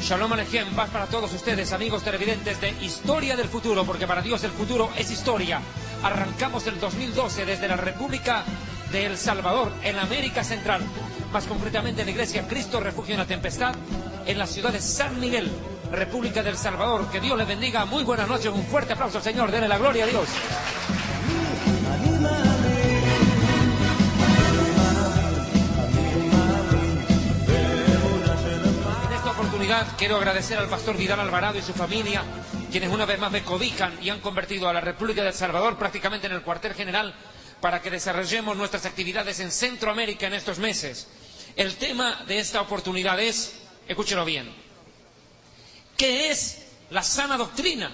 Shalom Alejem, paz para todos ustedes, amigos televidentes de Historia del Futuro, porque para Dios el futuro es historia. Arrancamos el 2012 desde la República de El Salvador, en América Central, más concretamente en la Iglesia Cristo Refugio en la Tempestad, en la ciudad de San Miguel, República del Salvador. Que Dios les bendiga, muy buenas noches, un fuerte aplauso al Señor, denle la gloria a Dios. Quiero agradecer al pastor Vidal Alvarado y su familia, quienes una vez más me cobijan y han convertido a la República de El Salvador prácticamente en el cuartel general para que desarrollemos nuestras actividades en Centroamérica en estos meses. El tema de esta oportunidad es, escúchelo bien, ¿qué es la sana doctrina?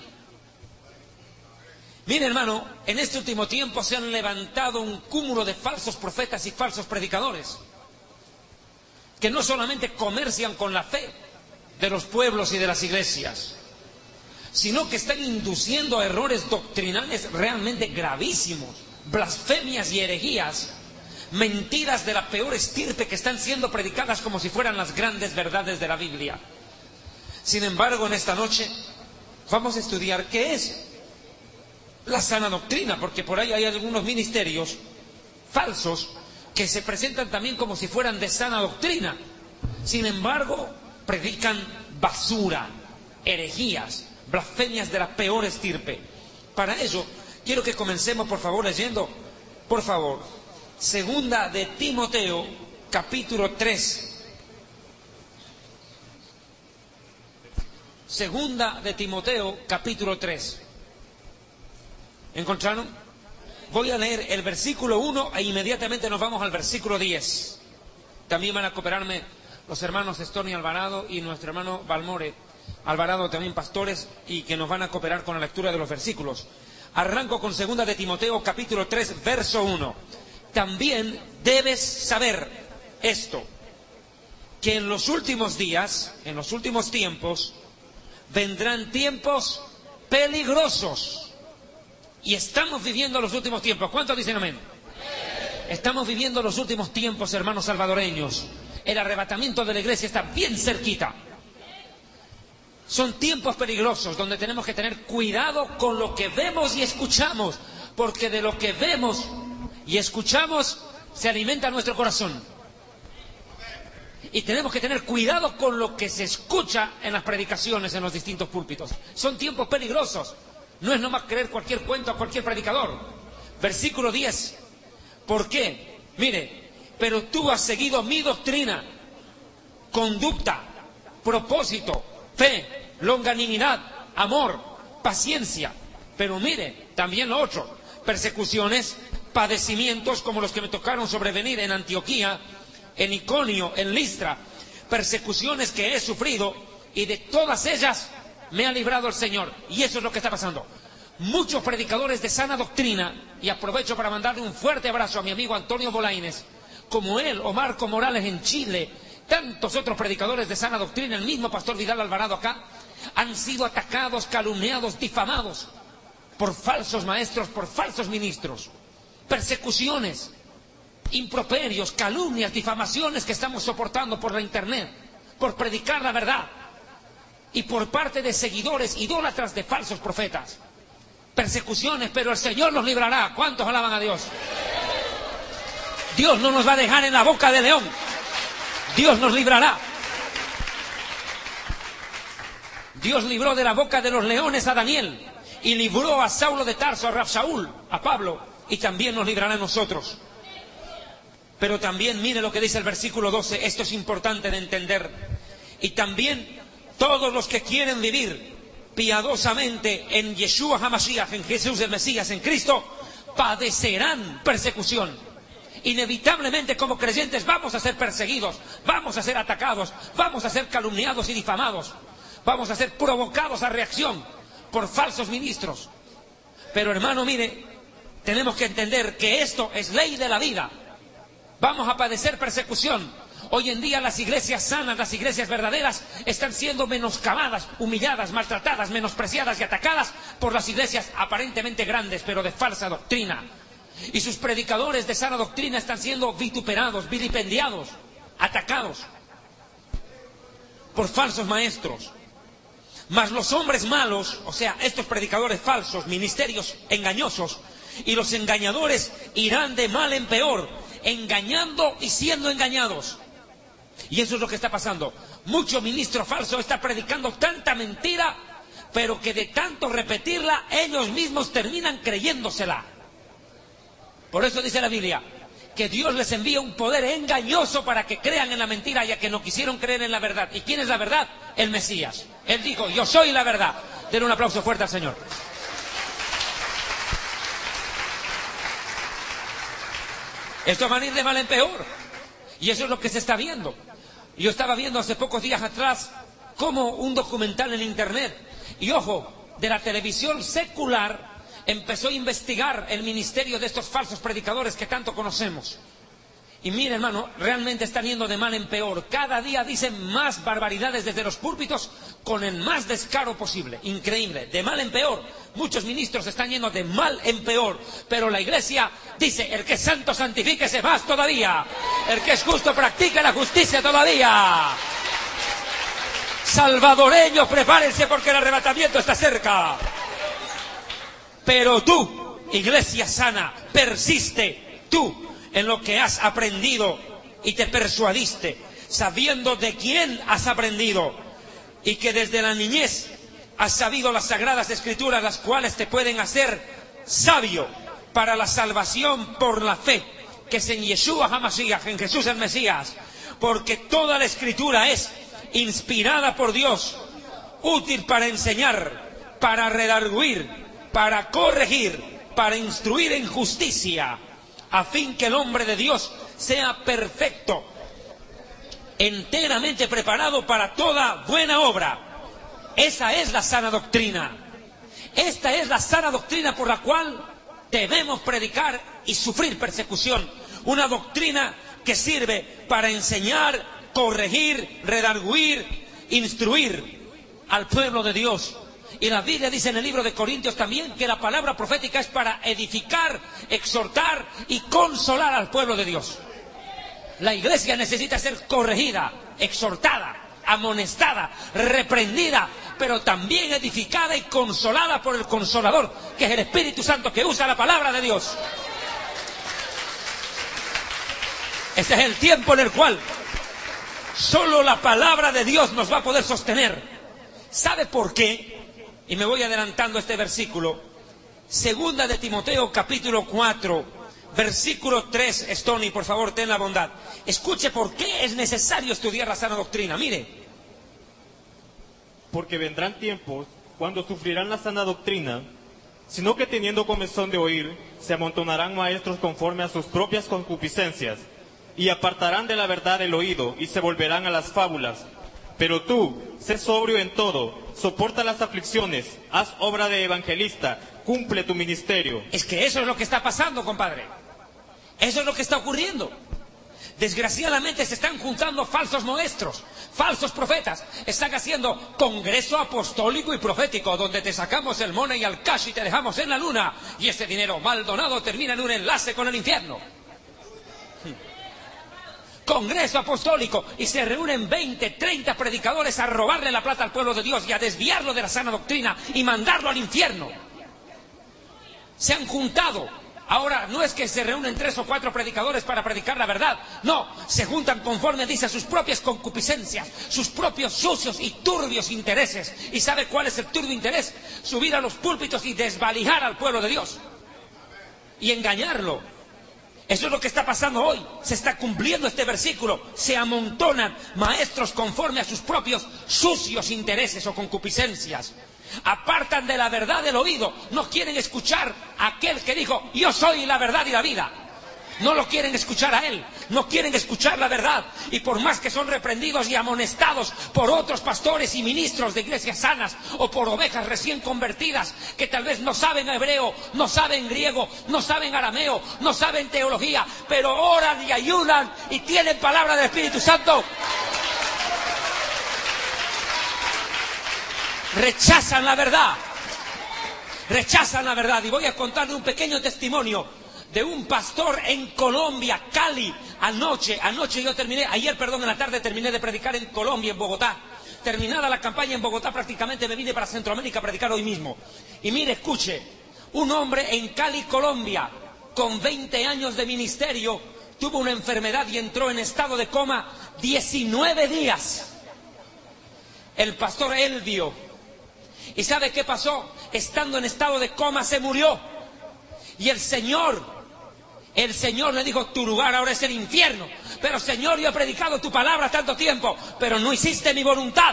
Mire, hermano, en este último tiempo se han levantado un cúmulo de falsos profetas y falsos predicadores que no solamente comercian con la fe de los pueblos y de las iglesias, sino que están induciendo a errores doctrinales realmente gravísimos, blasfemias y herejías, mentiras de la peor estirpe que están siendo predicadas como si fueran las grandes verdades de la Biblia. Sin embargo, en esta noche vamos a estudiar qué es la sana doctrina, porque por ahí hay algunos ministerios falsos que se presentan también como si fueran de sana doctrina. Sin embargo, predican basura, herejías, blasfemias de la peor estirpe. Para ello, quiero que comencemos, por favor, leyendo, por favor, Segunda de Timoteo, capítulo 3. Segunda de Timoteo, capítulo 3. ¿Encontraron? Voy a leer el versículo 1 e inmediatamente nos vamos al versículo 10. También van a cooperarme los hermanos Estorni Alvarado y nuestro hermano Balmore Alvarado, también pastores, y que nos van a cooperar con la lectura de los versículos. Arranco con Segunda de Timoteo, capítulo 3, verso 1. También debes saber esto, que en los últimos días, en los últimos tiempos, vendrán tiempos peligrosos. Y estamos viviendo los últimos tiempos. ¿Cuántos dicen amén? Estamos viviendo los últimos tiempos, hermanos salvadoreños. El arrebatamiento de la iglesia está bien cerquita. Son tiempos peligrosos donde tenemos que tener cuidado con lo que vemos y escuchamos, porque de lo que vemos y escuchamos se alimenta nuestro corazón. Y tenemos que tener cuidado con lo que se escucha en las predicaciones, en los distintos púlpitos. Son tiempos peligrosos. No es nomás creer cualquier cuento a cualquier predicador. Versículo 10. ¿Por qué? Mire, pero tú has seguido mi doctrina, conducta, propósito, fe, longanimidad, amor, paciencia. Pero mire, también lo otro, persecuciones, padecimientos como los que me tocaron sobrevenir en Antioquía, en Iconio, en Listra, persecuciones que he sufrido y de todas ellas me ha librado el Señor. Y eso es lo que está pasando. Muchos predicadores de sana doctrina, y aprovecho para mandarle un fuerte abrazo a mi amigo Antonio Bolaines, como él, o Marco Morales en Chile, tantos otros predicadores de sana doctrina, el mismo pastor Vidal Alvarado acá, han sido atacados, calumniados, difamados por falsos maestros, por falsos ministros. Persecuciones, improperios, calumnias, difamaciones que estamos soportando por la internet, por predicar la verdad, y por parte de seguidores idólatras de falsos profetas. Persecuciones, pero el Señor nos librará. ¿Cuántos alaban a Dios? Dios no nos va a dejar en la boca del león. Dios nos librará. Dios libró de la boca de los leones a Daniel y libró a Saulo de Tarso, a Rabsaúl, a Pablo, y también nos librará a nosotros. Pero también mire lo que dice el versículo 12, esto es importante de entender. Y también todos los que quieren vivir piadosamente en Yeshua HaMashiach, en Jesús el Mesías, en Cristo, padecerán persecución. Inevitablemente como creyentes vamos a ser perseguidos, vamos a ser atacados, vamos a ser calumniados y difamados, vamos a ser provocados a reacción por falsos ministros. Pero hermano, mire, tenemos que entender que esto es ley de la vida. Vamos a padecer persecución. Hoy en día las iglesias sanas, las iglesias verdaderas, están siendo menoscabadas, humilladas, maltratadas, menospreciadas y atacadas por las iglesias aparentemente grandes, pero de falsa doctrina. Y sus predicadores de sana doctrina están siendo vituperados, vilipendiados, atacados. por falsos maestros. Mas los hombres malos, o sea, estos predicadores falsos, ministerios engañosos, y los engañadores irán de mal en peor, engañando y siendo engañados. Y eso es lo que está pasando. Mucho ministro falso está predicando tanta mentira, pero que de tanto repetirla, ellos mismos terminan creyéndosela. Por eso dice la Biblia, que Dios les envía un poder engañoso para que crean en la mentira, ya que no quisieron creer en la verdad. ¿Y quién es la verdad? El Mesías. Él dijo, yo soy la verdad. Denle un aplauso fuerte al Señor. Esto va a ir de mal en peor. Y eso es lo que se está viendo. Yo estaba viendo hace pocos días atrás como un documental en internet, y ojo, de la televisión secular, empezó a investigar el ministerio de estos falsos predicadores que tanto conocemos. Y mire, hermano, realmente están yendo de mal en peor. Cada día dicen más barbaridades desde los púlpitos con el más descaro posible. Increíble, de mal en peor. Muchos ministros están yendo de mal en peor. Pero la iglesia dice, el que es santo santifíquese más todavía. El que es justo practique la justicia todavía. Salvadoreños, prepárense porque el arrebatamiento está cerca. Pero tú, iglesia sana, persiste tú en lo que has aprendido y te persuadiste, sabiendo de quién has aprendido, y que desde la niñez has sabido las sagradas escrituras, las cuales te pueden hacer sabio para la salvación por la fe, que es en Yeshua HaMashiach, en Jesús el Mesías, porque toda la escritura es inspirada por Dios, útil para enseñar, para redarguir, para corregir, para instruir en justicia, a fin que el hombre de Dios sea perfecto, enteramente preparado para toda buena obra. Esa es la sana doctrina. Esta es la sana doctrina por la cual debemos predicar y sufrir persecución. Una doctrina que sirve para enseñar, corregir, redarguir, instruir al pueblo de Dios. Y la Biblia dice en el libro de Corintios también que la palabra profética es para edificar, exhortar y consolar al pueblo de Dios. La iglesia necesita ser corregida, exhortada, amonestada, reprendida, pero también edificada y consolada por el Consolador, que es el Espíritu Santo, que usa la palabra de Dios. Este es el tiempo en el cual solo la palabra de Dios nos va a poder sostener. ¿Sabe por qué? Y me voy adelantando este versículo. Segunda de Timoteo, capítulo 4, versículo 3. Stony, por favor, ten la bondad. Escuche por qué es necesario estudiar la sana doctrina. Mire. Porque vendrán tiempos cuando sufrirán la sana doctrina, sino que teniendo comezón de oír, se amontonarán maestros conforme a sus propias concupiscencias, y apartarán de la verdad el oído, y se volverán a las fábulas. Pero tú, sé sobrio en todo, soporta las aflicciones, haz obra de evangelista, cumple tu ministerio. Es que eso es lo que está pasando, compadre. Eso es lo que está ocurriendo. Desgraciadamente se están juntando falsos maestros, falsos profetas. Están haciendo congreso apostólico y profético, donde te sacamos el money al cash y te dejamos en la luna. Y ese dinero mal donado termina en un enlace con el infierno. Congreso apostólico, y se reúnen 20, 30 predicadores a robarle la plata al pueblo de Dios y a desviarlo de la sana doctrina y mandarlo al infierno. Se han juntado. Ahora no es que se reúnen 3 o 4 predicadores para predicar la verdad. No, se juntan conforme dice a sus propias concupiscencias, sus propios sucios y turbios intereses. ¿Y sabe cuál es el turbio interés? Subir a los púlpitos y desvalijar al pueblo de Dios y engañarlo. Eso es lo que está pasando hoy. Se está cumpliendo este versículo. Se amontonan maestros conforme a sus propios sucios intereses o concupiscencias. Apartan de la verdad el oído. No quieren escuchar a aquel que dijo, yo soy la verdad y la vida. No lo quieren escuchar a él. No quieren escuchar la verdad. Y por más que son reprendidos y amonestados por otros pastores y ministros de iglesias sanas, o por ovejas recién convertidas que tal vez no saben hebreo, no saben griego, no saben arameo, no saben teología, pero oran y ayunan y tienen palabra del Espíritu Santo, rechazan la verdad. Rechazan la verdad. Y voy a contarle un pequeño testimonio de un pastor en Colombia, Cali. Ayer en la tarde terminé de predicar en Colombia, en Bogotá. terminada la campaña en Bogotá, prácticamente me vine para Centroamérica a predicar hoy mismo. Y mire, escuche, un hombre en Cali, Colombia, con 20 años de ministerio, tuvo una enfermedad y entró en estado de coma 19 días. El pastor Elvio. ¿Y sabe qué pasó? Estando en estado de coma se murió. Y el Señor le dijo, tu lugar ahora es el infierno. Pero Señor, yo he predicado tu palabra tanto tiempo, pero no hiciste mi voluntad.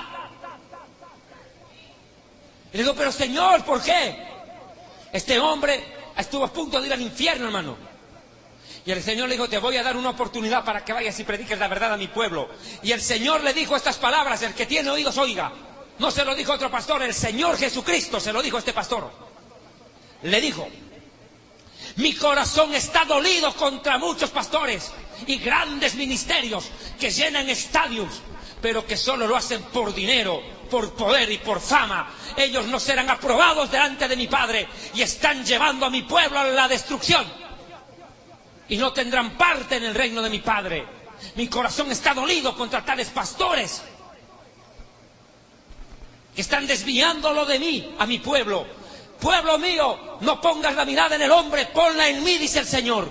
Y le digo, pero Señor, ¿por qué? Este hombre estuvo a punto de ir al infierno, hermano. Y el Señor le dijo, te voy a dar una oportunidad para que vayas y prediques la verdad a mi pueblo. Y el Señor le dijo estas palabras, el que tiene oídos oiga. No se lo dijo otro pastor, el Señor Jesucristo se lo dijo a este pastor. Le dijo, mi corazón está dolido contra muchos pastores y grandes ministerios que llenan estadios, pero que solo lo hacen por dinero, por poder y por fama. Ellos no serán aprobados delante de mi Padre y están llevando a mi pueblo a la destrucción. Y no tendrán parte en el reino de mi Padre. Mi corazón está dolido contra tales pastores que están desviándolo de mí, a mi pueblo. Pueblo mío, no pongas la mirada en el hombre, ponla en mí, dice el Señor.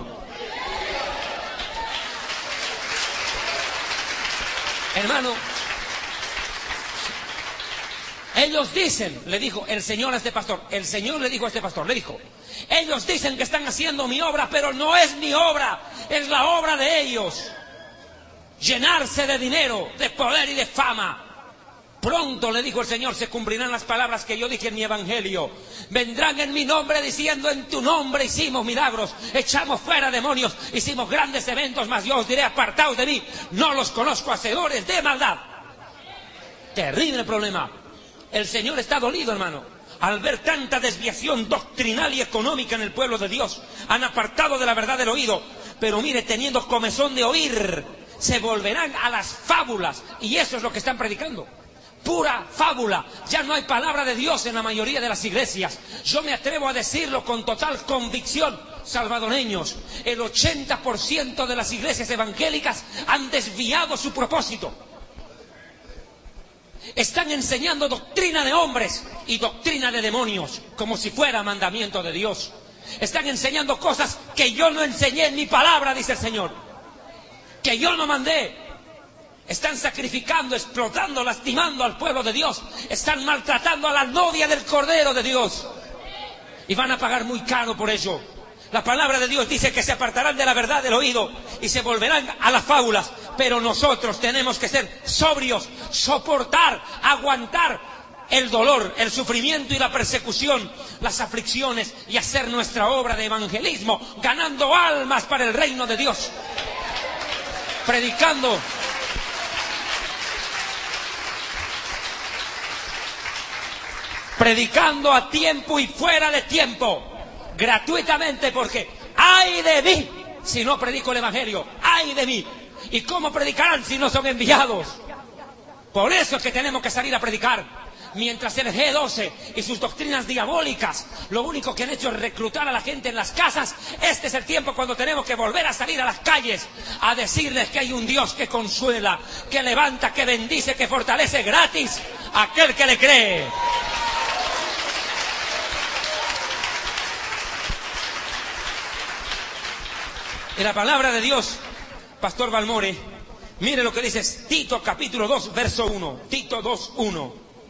Hermano, ellos dicen, le dijo el Señor a este pastor, el Señor le dijo a este pastor, le dijo, ellos dicen que están haciendo mi obra, pero no es mi obra, es la obra de ellos. Llenarse de dinero, de poder y de fama. Pronto, le dijo el Señor, se cumplirán las palabras que yo dije en mi evangelio. Vendrán en mi nombre diciendo, en tu nombre hicimos milagros, echamos fuera demonios, hicimos grandes eventos, mas yo os diré, apartaos de mí, no los conozco, hacedores de maldad. Terrible problema. El Señor está dolido, hermano, al ver tanta desviación doctrinal y económica en el pueblo de Dios. Han apartado de la verdad del oído, pero mire, teniendo comezón de oír, se volverán a las fábulas, y eso es lo que están predicando. Pura fábula. Ya no hay palabra de Dios en la mayoría de las iglesias. Yo me atrevo a decirlo con total convicción, salvadoreños, el 80% de las iglesias evangélicas han desviado su propósito. Están enseñando doctrina de hombres y doctrina de demonios, como si fuera mandamiento de Dios. Están enseñando cosas que yo no enseñé en mi palabra, dice el Señor, que yo no mandé. Están sacrificando, explotando, lastimando al pueblo de Dios. Están maltratando a la novia del Cordero de Dios. Y van a pagar muy caro por ello. La palabra de Dios dice que se apartarán de la verdad del oído y se volverán a las fábulas. Pero nosotros tenemos que ser sobrios, soportar, aguantar el dolor, el sufrimiento y la persecución, las aflicciones, y hacer nuestra obra de evangelismo, ganando almas para el reino de Dios. Predicando a tiempo y fuera de tiempo, gratuitamente, porque ¡ay de mí si no predico el evangelio! ¡Ay de mí! ¿Y cómo predicarán si no son enviados? Por eso es que tenemos que salir a predicar. Mientras el G12 y sus doctrinas diabólicas lo único que han hecho es reclutar a la gente en las casas, este es el tiempo cuando tenemos que volver a salir a las calles a decirles que hay un Dios que consuela, que levanta, que bendice, que fortalece gratis a aquel que le cree. En la palabra de Dios, Pastor Balmore, mire lo que dice Tito capítulo 2, verso 1. Tito 2, 1.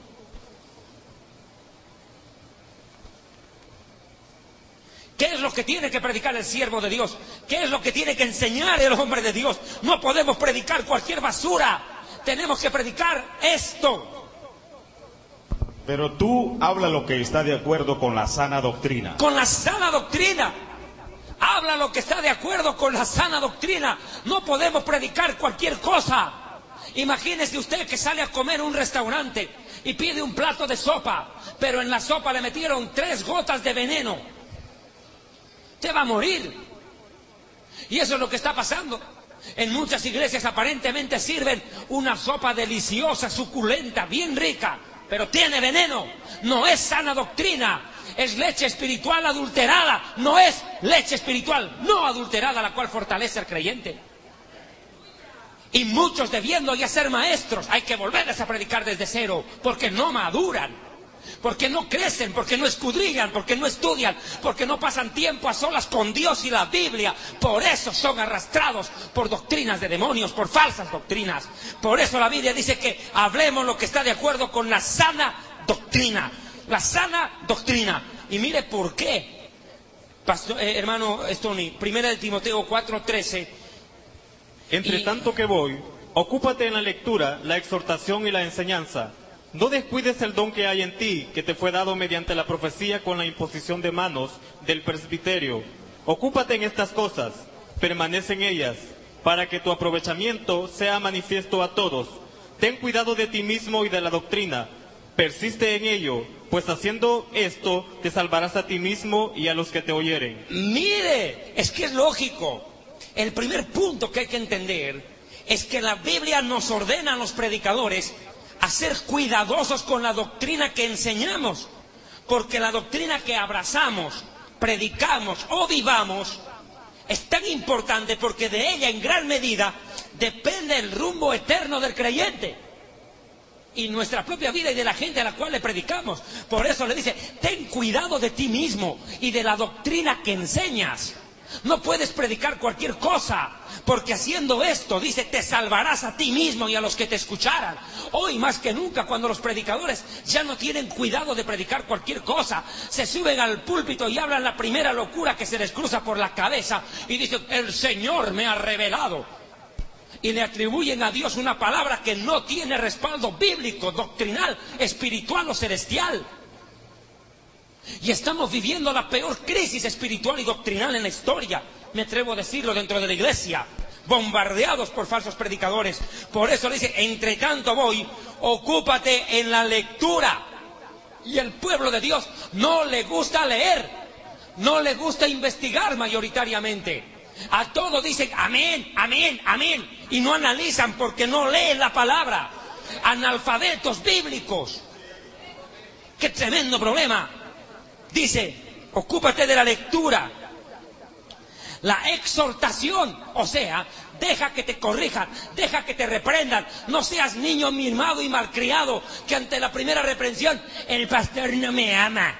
¿Qué es lo que tiene que predicar el siervo de Dios? ¿Qué es lo que tiene que enseñar el hombre de Dios? No podemos predicar cualquier basura. Tenemos que predicar esto. Pero tú habla lo que está de acuerdo con la sana doctrina. Con la sana doctrina. Habla lo que está de acuerdo con la sana doctrina. No podemos predicar cualquier cosa. Imagínese usted que sale a comer a un restaurante y pide un plato de sopa, pero en la sopa le metieron 3 gotas de veneno. Usted va a morir. Y eso es lo que está pasando. En muchas iglesias aparentemente sirven una sopa deliciosa, suculenta, bien rica, pero tiene veneno. No es sana doctrina. Es leche espiritual adulterada. No es leche espiritual no adulterada la cual fortalece al creyente. Y muchos debiendo ya ser maestros, hay que volverles a predicar desde cero, porque no maduran, porque no crecen, porque no escudriñan, porque no estudian, porque no pasan tiempo a solas con Dios y la Biblia. Por eso son arrastrados por doctrinas de demonios, por falsas doctrinas. Por eso la Biblia dice que hablemos lo que está de acuerdo con la sana doctrina. La sana doctrina. Y mire por qué, hermano Stony, 1 de Timoteo 4:13. Entre tanto que voy, ocúpate en la lectura, la exhortación y la enseñanza. No descuides el don que hay en ti, que te fue dado mediante la profecía con la imposición de manos del presbiterio. Ocúpate en estas cosas, permanece en ellas, para que tu aprovechamiento sea manifiesto a todos. Ten cuidado de ti mismo y de la doctrina. Persiste en ello, pues haciendo esto te salvarás a ti mismo y a los que te oyeren. Mire, es que es lógico. El primer punto que hay que entender es que la Biblia nos ordena a los predicadores a ser cuidadosos con la doctrina que enseñamos, porque la doctrina que abrazamos, predicamos o vivamos es tan importante porque de ella en gran medida depende el rumbo eterno del creyente y nuestra propia vida y de la gente a la cual le predicamos. Por eso le dice, ten cuidado de ti mismo y de la doctrina que enseñas. No puedes predicar cualquier cosa, porque haciendo esto, dice, te salvarás a ti mismo y a los que te escucharan. Hoy más que nunca, cuando los predicadores ya no tienen cuidado de predicar cualquier cosa, se suben al púlpito y hablan la primera locura que se les cruza por la cabeza y dicen, el Señor me ha revelado. Y le atribuyen a Dios una palabra que no tiene respaldo bíblico, doctrinal, espiritual o celestial. Y estamos viviendo la peor crisis espiritual y doctrinal en la historia, me atrevo a decirlo, dentro de la iglesia, bombardeados por falsos predicadores. Por eso le dice, entre tanto voy, ocúpate en la lectura. Y el pueblo de Dios no le gusta leer, no le gusta investigar mayoritariamente. A todo dicen amén, amén, amén, y no analizan porque no leen la palabra. Analfabetos bíblicos. ¡Qué tremendo problema! Dice, ocúpate de la lectura, la exhortación, o sea, deja que te corrijan, deja que te reprendan, no seas niño mimado y malcriado, que ante la primera reprensión, el pastor no me ama.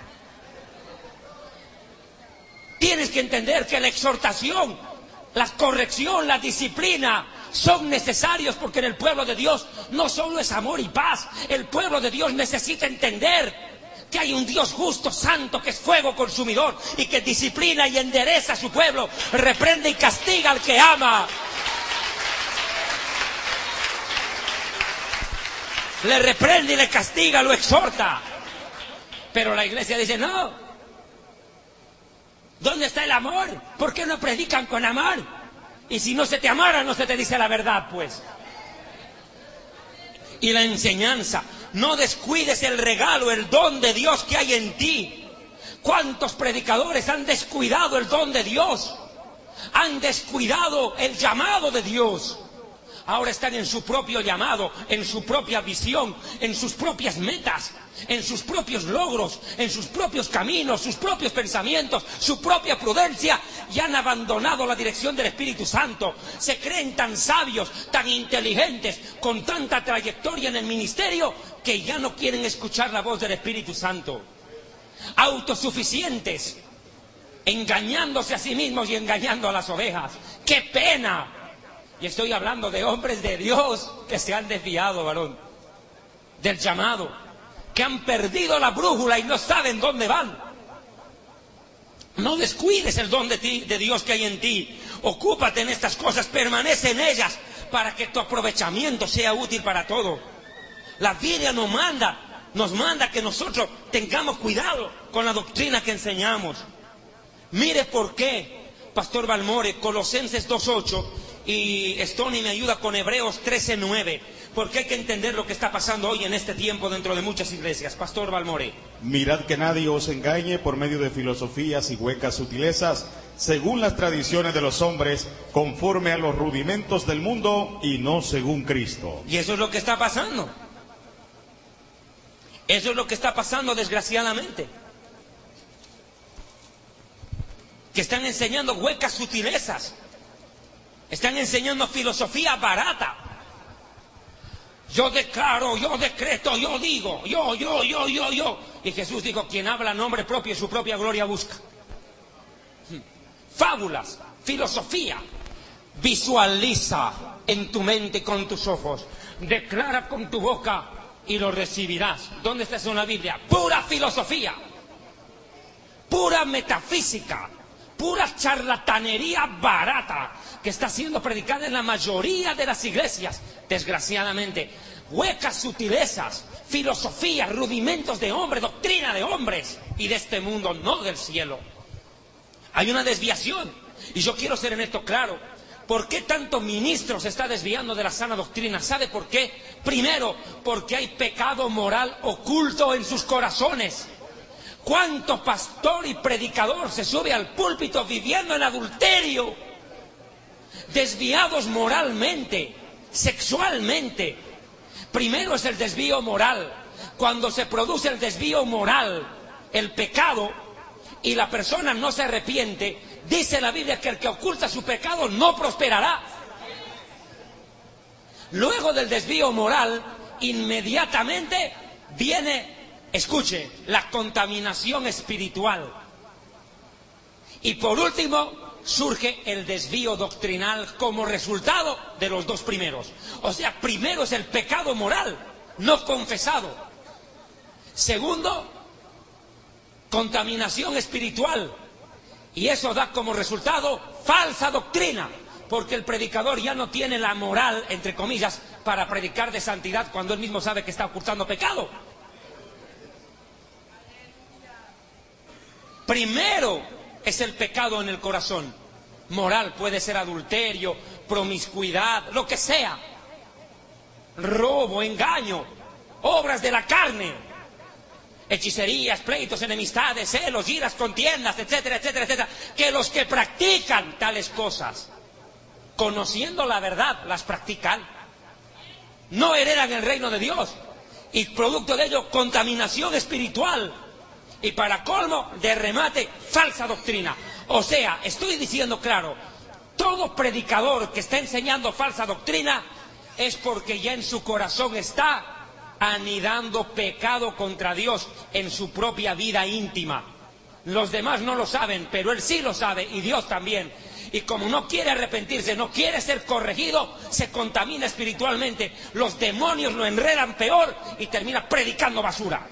Tienes que entender que la exhortación, la corrección, la disciplina, son necesarios porque en el pueblo de Dios no solo es amor y paz, el pueblo de Dios necesita entender que hay un Dios justo, santo, que es fuego consumidor y que disciplina y endereza a su pueblo, reprende y castiga al que ama. Le reprende y le castiga, lo exhorta. Pero la iglesia dice, no. ¿Dónde está el amor? ¿Por qué no predican con amor? Y si no se te amara, no se te dice la verdad, pues. Y la enseñanza. No descuides el regalo, el don de Dios que hay en ti. ¿Cuántos predicadores han descuidado el don de Dios? Han descuidado el llamado de Dios. Ahora están en su propio llamado, en su propia visión, en sus propias metas, en sus propios logros, en sus propios caminos, sus propios pensamientos, su propia prudencia, y han abandonado la dirección del Espíritu Santo. Se creen tan sabios, tan inteligentes, con tanta trayectoria en el ministerio, que ya no quieren escuchar la voz del Espíritu Santo. Autosuficientes, engañándose a sí mismos y engañando a las ovejas. ¡Qué pena! Y estoy hablando de hombres de Dios que se han desviado, varón, del llamado, que han perdido la brújula y no saben dónde van. No descuides el don de Dios que hay en ti. Ocúpate en estas cosas, permanece en ellas, para que tu aprovechamiento sea útil para todo. La Biblia nos manda que nosotros tengamos cuidado con la doctrina que enseñamos. Mire por qué, Pastor Balmore, Colosenses 2:8, y Stony me ayuda con Hebreos 13:9, porque hay que entender lo que está pasando hoy en este tiempo dentro de muchas iglesias. Pastor Balmore. Mirad que nadie os engañe por medio de filosofías y huecas sutilezas, según las tradiciones de los hombres, conforme a los rudimentos del mundo y no según Cristo. Y eso es lo que está pasando. Eso es lo que está pasando, desgraciadamente. Que están enseñando huecas sutilezas. Están enseñando filosofía barata. Yo declaro, yo decreto, yo digo, yo. Y Jesús dijo, quien habla nombre propio y su propia gloria busca. Fábulas, filosofía. Visualiza en tu mente con tus ojos. Declara con tu boca y lo recibirás. ¿Dónde está eso en la Biblia? Pura filosofía. Pura metafísica. Pura charlatanería barata que está siendo predicada en la mayoría de las iglesias, desgraciadamente. Huecas sutilezas, filosofía, rudimentos de hombres, doctrina de hombres y de este mundo, no del cielo. Hay una desviación y yo quiero ser en esto claro. ¿Por qué tanto ministro se está desviando de la sana doctrina? ¿Sabe por qué? Primero, porque hay pecado moral oculto en sus corazones. ¿Cuánto pastor y predicador se sube al púlpito viviendo en adulterio? Desviados moralmente, sexualmente. Primero es el desvío moral. Cuando se produce el desvío moral, el pecado, y la persona no se arrepiente, dice la Biblia que el que oculta su pecado no prosperará. Luego del desvío moral, inmediatamente viene, escuche, la contaminación espiritual. Y por último, surge el desvío doctrinal como resultado de los dos primeros. O sea, primero es el pecado moral, no confesado. Segundo, contaminación espiritual. Y eso da como resultado falsa doctrina, porque el predicador ya no tiene la moral, entre comillas, para predicar de santidad cuando él mismo sabe que está ocultando pecado. Primero es el pecado en el corazón. Moral, puede ser adulterio, promiscuidad, lo que sea. Robo, engaño, obras de la carne. Hechicerías, pleitos, enemistades, celos, iras, contiendas, etcétera, etcétera, etcétera. Que los que practican tales cosas, conociendo la verdad, las practican, no heredan el reino de Dios. Y producto de ello, contaminación espiritual. Y para colmo, de remate, falsa doctrina. O sea, estoy diciendo claro, todo predicador que está enseñando falsa doctrina es porque ya en su corazón está anidando pecado contra Dios en su propia vida íntima. Los demás no lo saben, pero él sí lo sabe y Dios también. Y como no quiere arrepentirse, no quiere ser corregido, se contamina espiritualmente. Los demonios lo enredan peor y termina predicando basura.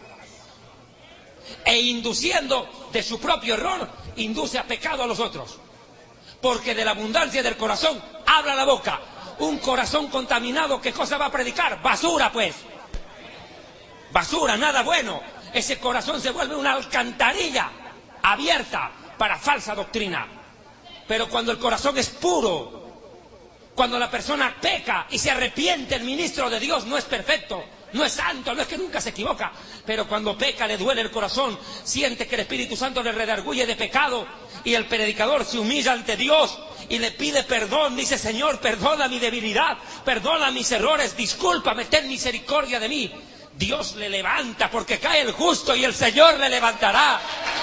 E induciendo de su propio error, induce a pecado a los otros. Porque de la abundancia del corazón habla la boca. Un corazón contaminado, ¿qué cosa va a predicar? Basura, pues. Basura, nada bueno. Ese corazón se vuelve una alcantarilla abierta para falsa doctrina. Pero cuando el corazón es puro, cuando la persona peca y se arrepiente, el ministro de Dios no es perfecto, no es santo, no es que nunca se equivoca, pero cuando peca le duele el corazón, siente que el Espíritu Santo le redarguye de pecado y el predicador se humilla ante Dios y le pide perdón, dice: Señor, perdona mi debilidad, perdona mis errores, discúlpame, ten misericordia de mí. Dios le levanta porque cae el justo y el Señor le levantará.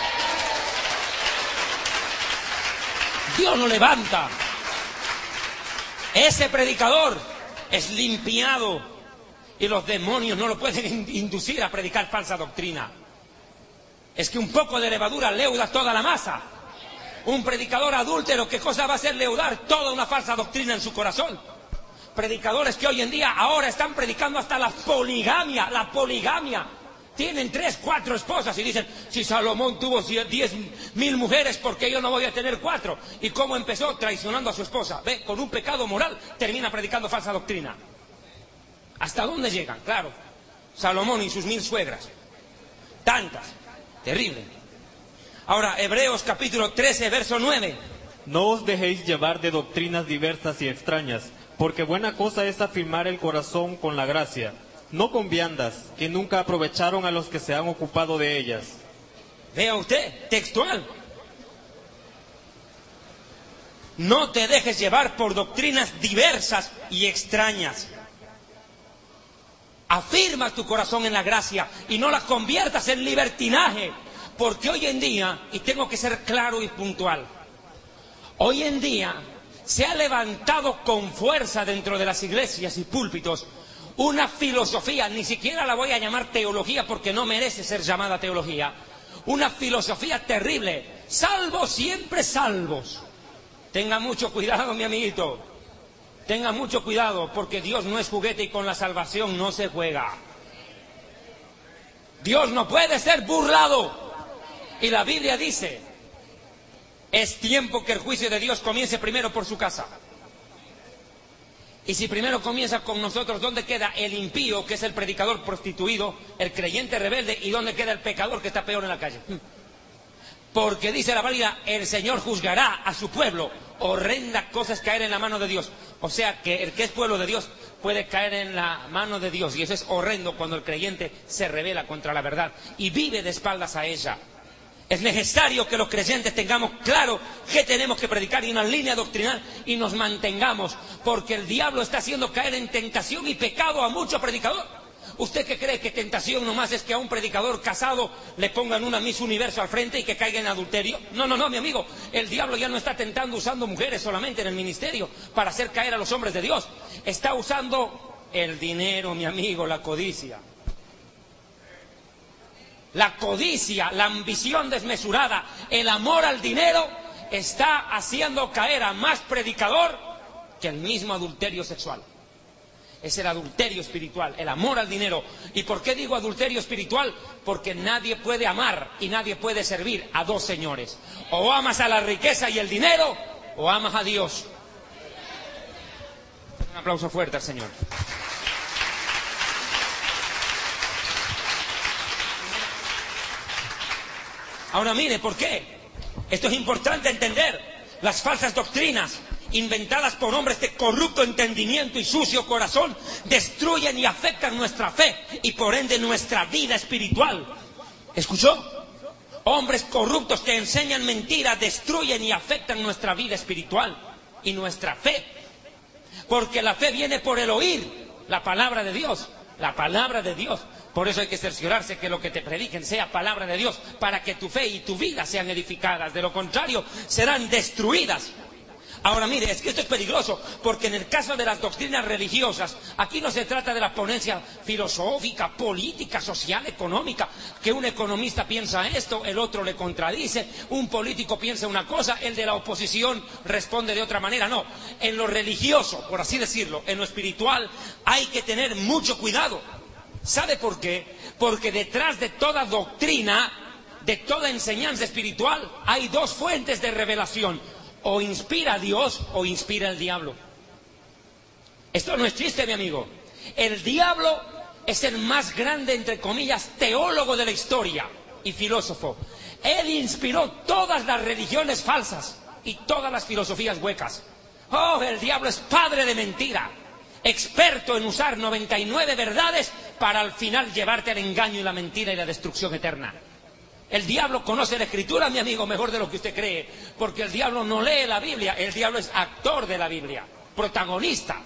Dios lo levanta. Ese predicador es limpiado y los demonios no lo pueden inducir a predicar falsa doctrina. Es que un poco de levadura leuda toda la masa. Un predicador adúltero, ¿qué cosa va a hacer leudar toda una falsa doctrina en su corazón? Predicadores que hoy en día ahora están predicando hasta la poligamia. Tienen 3, 4 esposas y dicen: si Salomón tuvo 10,000 mujeres, ¿por qué yo no voy a tener 4? ¿Y cómo empezó? Traicionando a su esposa. Ve, con un pecado moral termina predicando falsa doctrina. ¿Hasta dónde llegan? Claro, Salomón y sus 1000 suegras. Tantas. Terrible. Ahora, Hebreos capítulo 13, verso 9. No os dejéis llevar de doctrinas diversas y extrañas, porque buena cosa es afirmar el corazón con la gracia, no con viandas, que nunca aprovecharon a los que se han ocupado de ellas. Vea usted, textual. No te dejes llevar por doctrinas diversas y extrañas. Afirma tu corazón en la gracia y no la conviertas en libertinaje. Porque hoy en día, y tengo que ser claro y puntual, hoy en día se ha levantado con fuerza dentro de las iglesias y púlpitos una filosofía, ni siquiera la voy a llamar teología porque no merece ser llamada teología, una filosofía terrible: salvos, siempre salvos. Tenga mucho cuidado, mi amiguito, tenga mucho cuidado, porque Dios no es juguete y con la salvación no se juega. Dios no puede ser burlado. Y la Biblia dice: es tiempo que el juicio de Dios comience primero por su casa. Y si primero comienza con nosotros, ¿dónde queda el impío, que es el predicador prostituido, el creyente rebelde, y dónde queda el pecador que está peor en la calle? Porque dice la Biblia: el Señor juzgará a su pueblo. Horrenda cosa es caer en la mano de Dios. O sea que el que es pueblo de Dios puede caer en la mano de Dios, y eso es horrendo cuando el creyente se rebela contra la verdad y vive de espaldas a ella. Es necesario que los creyentes tengamos claro que tenemos que predicar y una línea doctrinal, y nos mantengamos, porque el diablo está haciendo caer en tentación y pecado a muchos predicadores. ¿Usted qué cree? ¿Que tentación nomás es que a un predicador casado le pongan una Miss Universo al frente y que caiga en adulterio? No, mi amigo. El diablo ya no está tentando usando mujeres solamente en el ministerio para hacer caer a los hombres de Dios. Está usando el dinero, mi amigo, la codicia. La codicia, la ambición desmesurada, el amor al dinero está haciendo caer a más predicador que el mismo adulterio sexual. Es el adulterio espiritual, el amor al dinero. ¿Y por qué digo adulterio espiritual? Porque nadie puede amar y nadie puede servir a dos señores. O amas a la riqueza y el dinero, o amas a Dios. Un aplauso fuerte al Señor. Ahora mire, ¿por qué? Esto es importante entender. Las falsas doctrinas inventadas por hombres de corrupto entendimiento y sucio corazón destruyen y afectan nuestra fe y por ende nuestra vida espiritual. ¿Escuchó? Hombres corruptos que enseñan mentiras destruyen y afectan nuestra vida espiritual y nuestra fe. Porque la fe viene por el oír la palabra de Dios. La palabra de Dios. Por eso hay que cerciorarse que lo que te prediquen sea palabra de Dios, para que tu fe y tu vida sean edificadas. De lo contrario, serán destruidas. Ahora mire, es que esto es peligroso, porque en el caso de las doctrinas religiosas, aquí no se trata de la ponencia filosófica, política, social, económica, que un economista piensa esto, el otro le contradice, un político piensa una cosa, el de la oposición responde de otra manera. No, en lo religioso, por así decirlo, en lo espiritual, hay que tener mucho cuidado. ¿Sabe por qué? Porque detrás de toda doctrina, de toda enseñanza espiritual, hay dos fuentes de revelación. O inspira a Dios o inspira el diablo. Esto no es chiste, mi amigo. El diablo es el más grande, entre comillas, teólogo de la historia y filósofo. Él inspiró todas las religiones falsas y todas las filosofías huecas. Oh, el diablo es padre de mentira, experto en usar 99 verdades para al final llevarte al engaño y la mentira y la destrucción eterna. El diablo conoce la Escritura, mi amigo, mejor de lo que usted cree, porque el diablo no lee la Biblia, el diablo es actor de la Biblia, protagonista,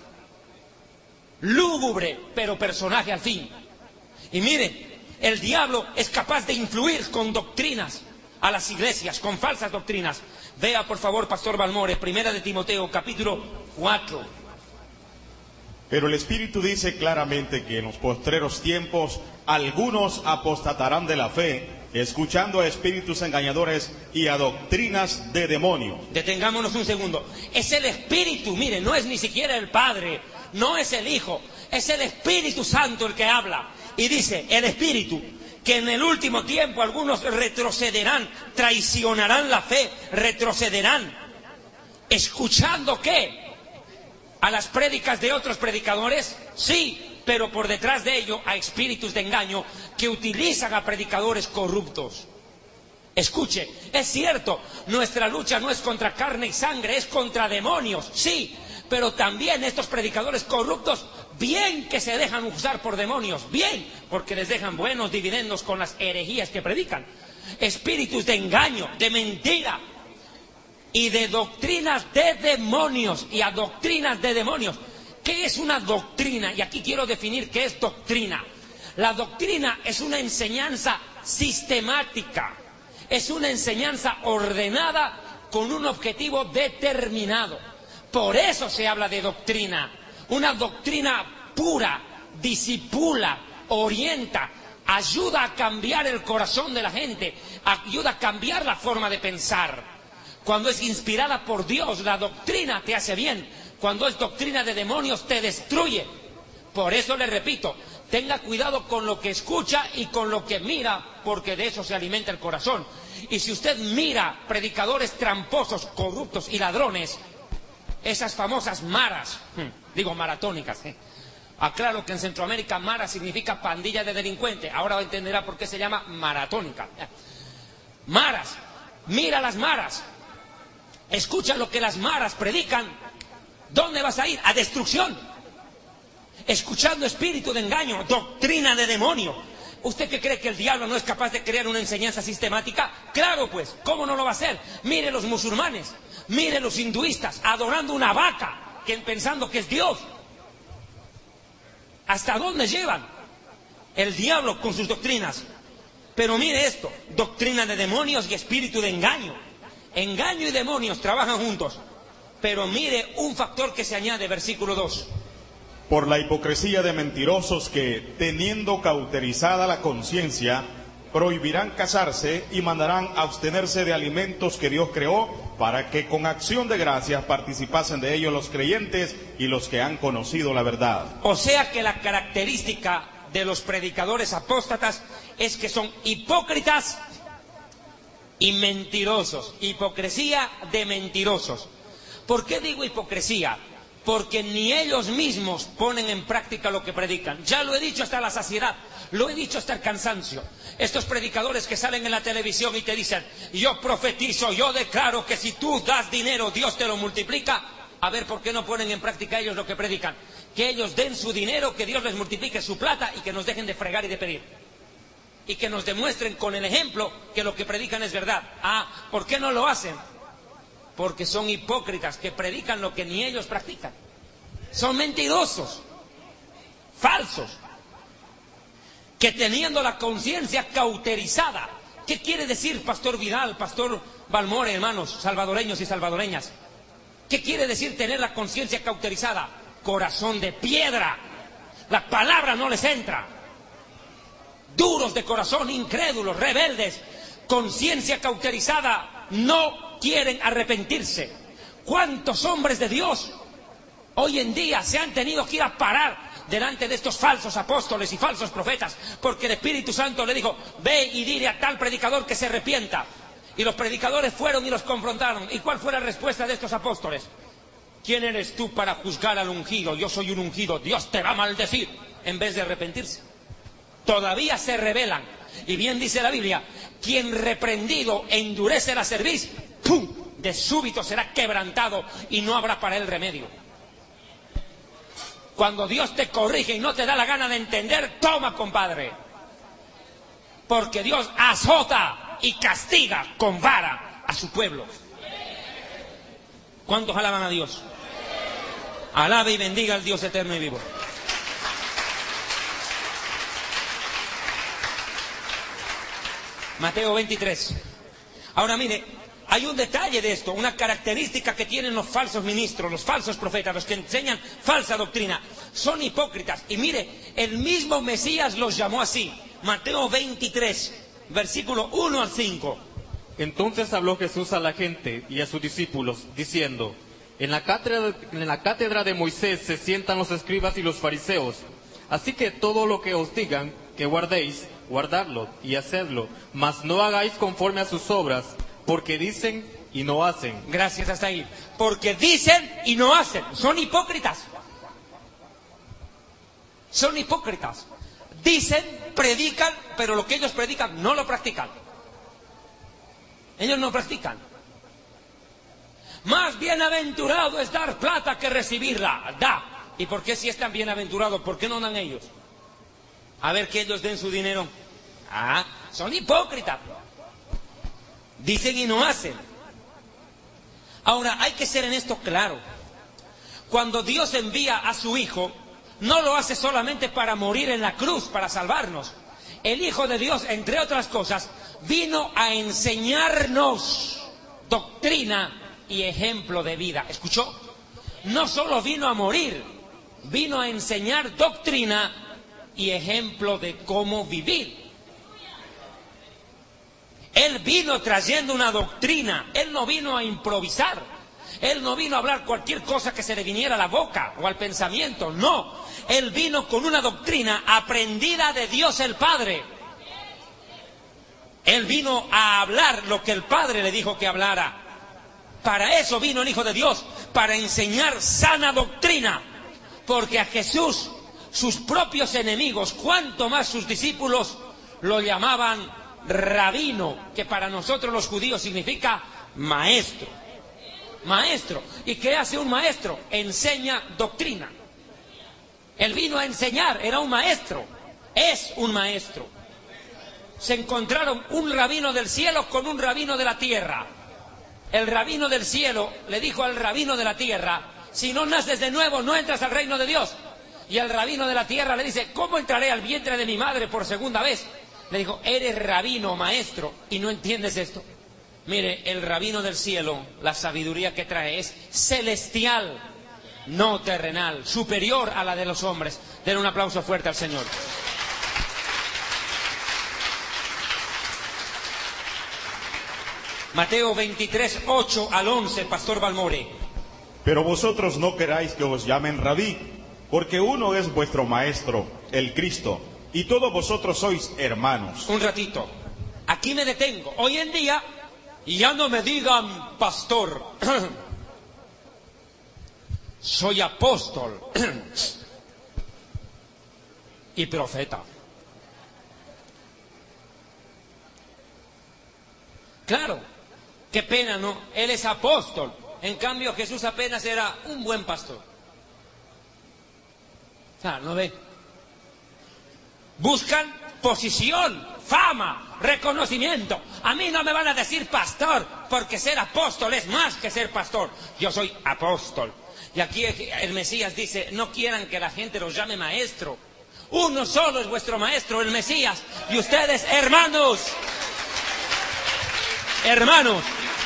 lúgubre, pero personaje al fin. Y mire, el diablo es capaz de influir con doctrinas a las iglesias, con falsas doctrinas. Vea, por favor, Pastor Balmore, 1 de Timoteo, capítulo 4. Pero el Espíritu dice claramente que en los postreros tiempos algunos apostatarán de la fe, escuchando a espíritus engañadores y a doctrinas de demonios. Detengámonos un segundo. Es el Espíritu, mire, no es ni siquiera el Padre, no es el Hijo, es el Espíritu Santo el que habla. Y dice, el Espíritu, que en el último tiempo algunos retrocederán, traicionarán la fe, retrocederán. ¿Escuchando qué? ¿A las prédicas de otros predicadores? Sí, pero por detrás de ello a espíritus de engaño que utilizan a predicadores corruptos. Escuche, es cierto, nuestra lucha no es contra carne y sangre, es contra demonios, sí, pero también estos predicadores corruptos, bien que se dejan usar por demonios, bien, porque les dejan buenos dividendos con las herejías que predican. Espíritus de engaño, de mentira y de doctrinas de demonios y a doctrinas de demonios. ¿Qué es una doctrina? Y aquí quiero definir qué es doctrina. La doctrina es una enseñanza sistemática, es una enseñanza ordenada con un objetivo determinado. Por eso se habla de doctrina. Una doctrina pura, disipula, orienta, ayuda a cambiar el corazón de la gente, ayuda a cambiar la forma de pensar. Cuando es inspirada por Dios, la doctrina te hace bien. Cuando es doctrina de demonios, te destruye. Por eso le repito, tenga cuidado con lo que escucha y con lo que mira, porque de eso se alimenta el corazón. Y si usted mira predicadores tramposos, corruptos y ladrones, esas famosas maras, digo maratónicas, aclaro que en Centroamérica mara significa pandilla de delincuentes, ahora entenderá por qué se llama maratónica. Maras, mira las maras, escucha lo que las maras predican. ¿Dónde vas a ir? A destrucción. Escuchando espíritu de engaño, doctrina de demonio. ¿Usted qué cree que el diablo no es capaz de crear una enseñanza sistemática? Claro pues, ¿cómo no lo va a hacer? Mire los musulmanes, mire los hinduistas adorando una vaca, pensando que es Dios. ¿Hasta dónde llevan el diablo con sus doctrinas? Pero mire esto, doctrina de demonios y espíritu de engaño. Engaño y demonios trabajan juntos. Pero mire un factor que se añade, versículo 2. Por la hipocresía de mentirosos que, teniendo cauterizada la conciencia, prohibirán casarse y mandarán abstenerse de alimentos que Dios creó, para que con acción de gracias participasen de ellos los creyentes y los que han conocido la verdad. O sea que la característica de los predicadores apóstatas es que son hipócritas y mentirosos. Hipocresía de mentirosos. ¿Por qué digo hipocresía? Porque ni ellos mismos ponen en práctica lo que predican. Ya lo he dicho hasta la saciedad, lo he dicho hasta el cansancio. Estos predicadores que salen en la televisión y te dicen, yo profetizo, yo declaro que si tú das dinero, Dios te lo multiplica. A ver, ¿por qué no ponen en práctica ellos lo que predican? Que ellos den su dinero, que Dios les multiplique su plata y que nos dejen de fregar y de pedir. Y que nos demuestren con el ejemplo que lo que predican es verdad. Ah, ¿por qué no lo hacen? Porque son hipócritas que predican lo que ni ellos practican. Son mentirosos, falsos, que teniendo la conciencia cauterizada. ¿Qué quiere decir, Pastor Vidal, Pastor Balmore, hermanos salvadoreños y salvadoreñas? ¿Qué quiere decir tener la conciencia cauterizada? Corazón de piedra. La palabra no les entra. Duros de corazón, incrédulos, rebeldes, conciencia cauterizada, no quieren arrepentirse. ¿Cuántos hombres de Dios hoy en día se han tenido que ir a parar delante de estos falsos apóstoles y falsos profetas? Porque el Espíritu Santo le dijo, ve y dile a tal predicador que se arrepienta. Y los predicadores fueron y los confrontaron. ¿Y cuál fue la respuesta de estos apóstoles? ¿Quién eres tú para juzgar al ungido? Yo soy un ungido, Dios te va a maldecir. En vez de arrepentirse, todavía se rebelan. Y bien dice la Biblia, quien reprendido endurece la cerviz, ¡pum!, de súbito será quebrantado y no habrá para él remedio. Cuando Dios te corrige y no te da la gana de entender, toma, compadre. Porque Dios azota y castiga con vara a su pueblo. ¿Cuántos alaban a Dios? Alabe y bendiga al Dios eterno y vivo. Mateo 23. Ahora mire, hay un detalle de esto, una característica que tienen los falsos ministros, los falsos profetas, los que enseñan falsa doctrina. Son hipócritas. Y mire, el mismo Mesías los llamó así. Mateo 23, versículo 1 al 5. Entonces habló Jesús a la gente y a sus discípulos, diciendo, en la cátedra de Moisés se sientan los escribas y los fariseos. Así que todo lo que os digan que guardéis, guardadlo y hacedlo, mas no hagáis conforme a sus obras, porque dicen y no hacen. Gracias, hasta ahí. Porque dicen y no hacen. Son hipócritas. Son hipócritas. Dicen, predican, pero lo que ellos predican no lo practican. Ellos no practican. Más bienaventurado es dar plata que recibirla. Da. ¿Y por qué si es tan bienaventurado? ¿Por qué no dan ellos? A ver que ellos den su dinero. Ah, son hipócritas. Dicen y no hacen. Ahora, hay que ser en esto claro. Cuando Dios envía a su Hijo, no lo hace solamente para morir en la cruz, para salvarnos. El Hijo de Dios, entre otras cosas, vino a enseñarnos doctrina y ejemplo de vida. ¿Escuchó? no solo vino a morir, vino a enseñar doctrina y ejemplo de cómo vivir. Él vino trayendo una doctrina, Él no vino a improvisar, Él no vino a hablar cualquier cosa que se le viniera a la boca o al pensamiento, no. Él vino con una doctrina aprendida de Dios el Padre. Él vino a hablar lo que el Padre le dijo que hablara. Para eso vino el Hijo de Dios, para enseñar sana doctrina. Porque a Jesús, sus propios enemigos, cuanto más sus discípulos, lo llamaban rabino, que para nosotros los judíos significa maestro. Maestro. ¿Y qué hace un maestro? Enseña doctrina. Él vino a enseñar, era un maestro, es un maestro. Se encontraron un rabino del cielo con un rabino de la tierra. El rabino del cielo le dijo al rabino de la tierra: si no naces de nuevo, no entras al reino de Dios. Y el rabino de la tierra le dice: ¿cómo entraré al vientre de mi madre por segunda vez? Le dijo: eres rabino, maestro, y no entiendes esto. Mire, el rabino del cielo, la sabiduría que trae es celestial, no terrenal, superior a la de los hombres. Den un aplauso fuerte al Señor. Mateo 23, 8 al 11, Pastor Balmore. Pero vosotros no queráis que os llamen rabí, porque uno es vuestro maestro, el Cristo, y todos vosotros sois hermanos. Un ratito, aquí me detengo. Hoy en día ya no me digan pastor, soy apóstol y profeta. Claro, qué pena, ¿no? Él es apóstol. En cambio, Jesús apenas era un buen pastor. ¿No ve? Buscan posición, fama, reconocimiento. A mí no me van a decir pastor, porque ser apóstol es más que ser pastor. Yo soy apóstol. Y aquí el Mesías dice: no quieran que la gente los llame maestro. Uno solo es vuestro maestro, el Mesías. Y ustedes, hermanos. Hermanos.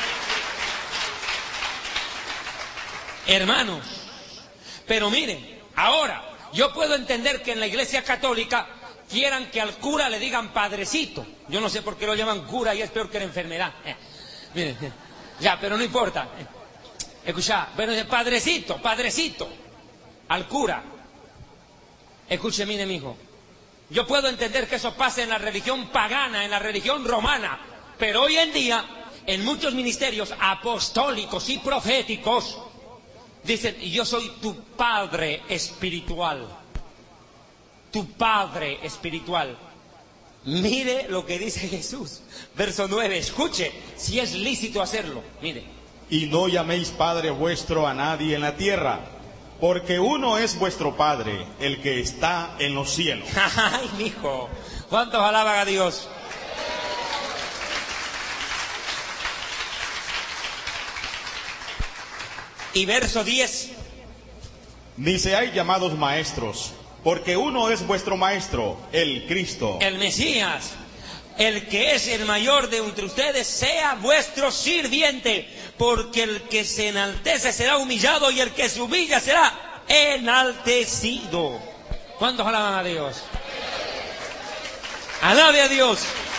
Hermanos. Pero miren, ahora, yo puedo entender que en la Iglesia Católica quieran que al cura le digan padrecito. Yo no sé por qué lo llaman cura y es peor que la enfermedad. Miren, ya, pero no importa. Escucha, pero padrecito, padrecito, al cura. Escuche, mire, mi hijo. Yo puedo entender que eso pase en la religión pagana, en la religión romana, pero hoy en día, en muchos ministerios apostólicos y proféticos, dicen: yo soy tu padre espiritual. Tu padre espiritual. Mire lo que dice Jesús. Verso 9, escuche, si es lícito hacerlo. Mire. Y no llaméis Padre vuestro a nadie en la tierra, porque uno es vuestro Padre, el que está en los cielos. Ay, mijo, ¿cuántos alaban a Dios? Y verso 10. Ni seáis llamados maestros, porque uno es vuestro maestro, el Cristo. El Mesías. El que es el mayor de entre ustedes sea vuestro sirviente, porque el que se enaltece será humillado y el que se humilla será enaltecido. ¿Cuántos alaban a Dios? Alabe a Dios.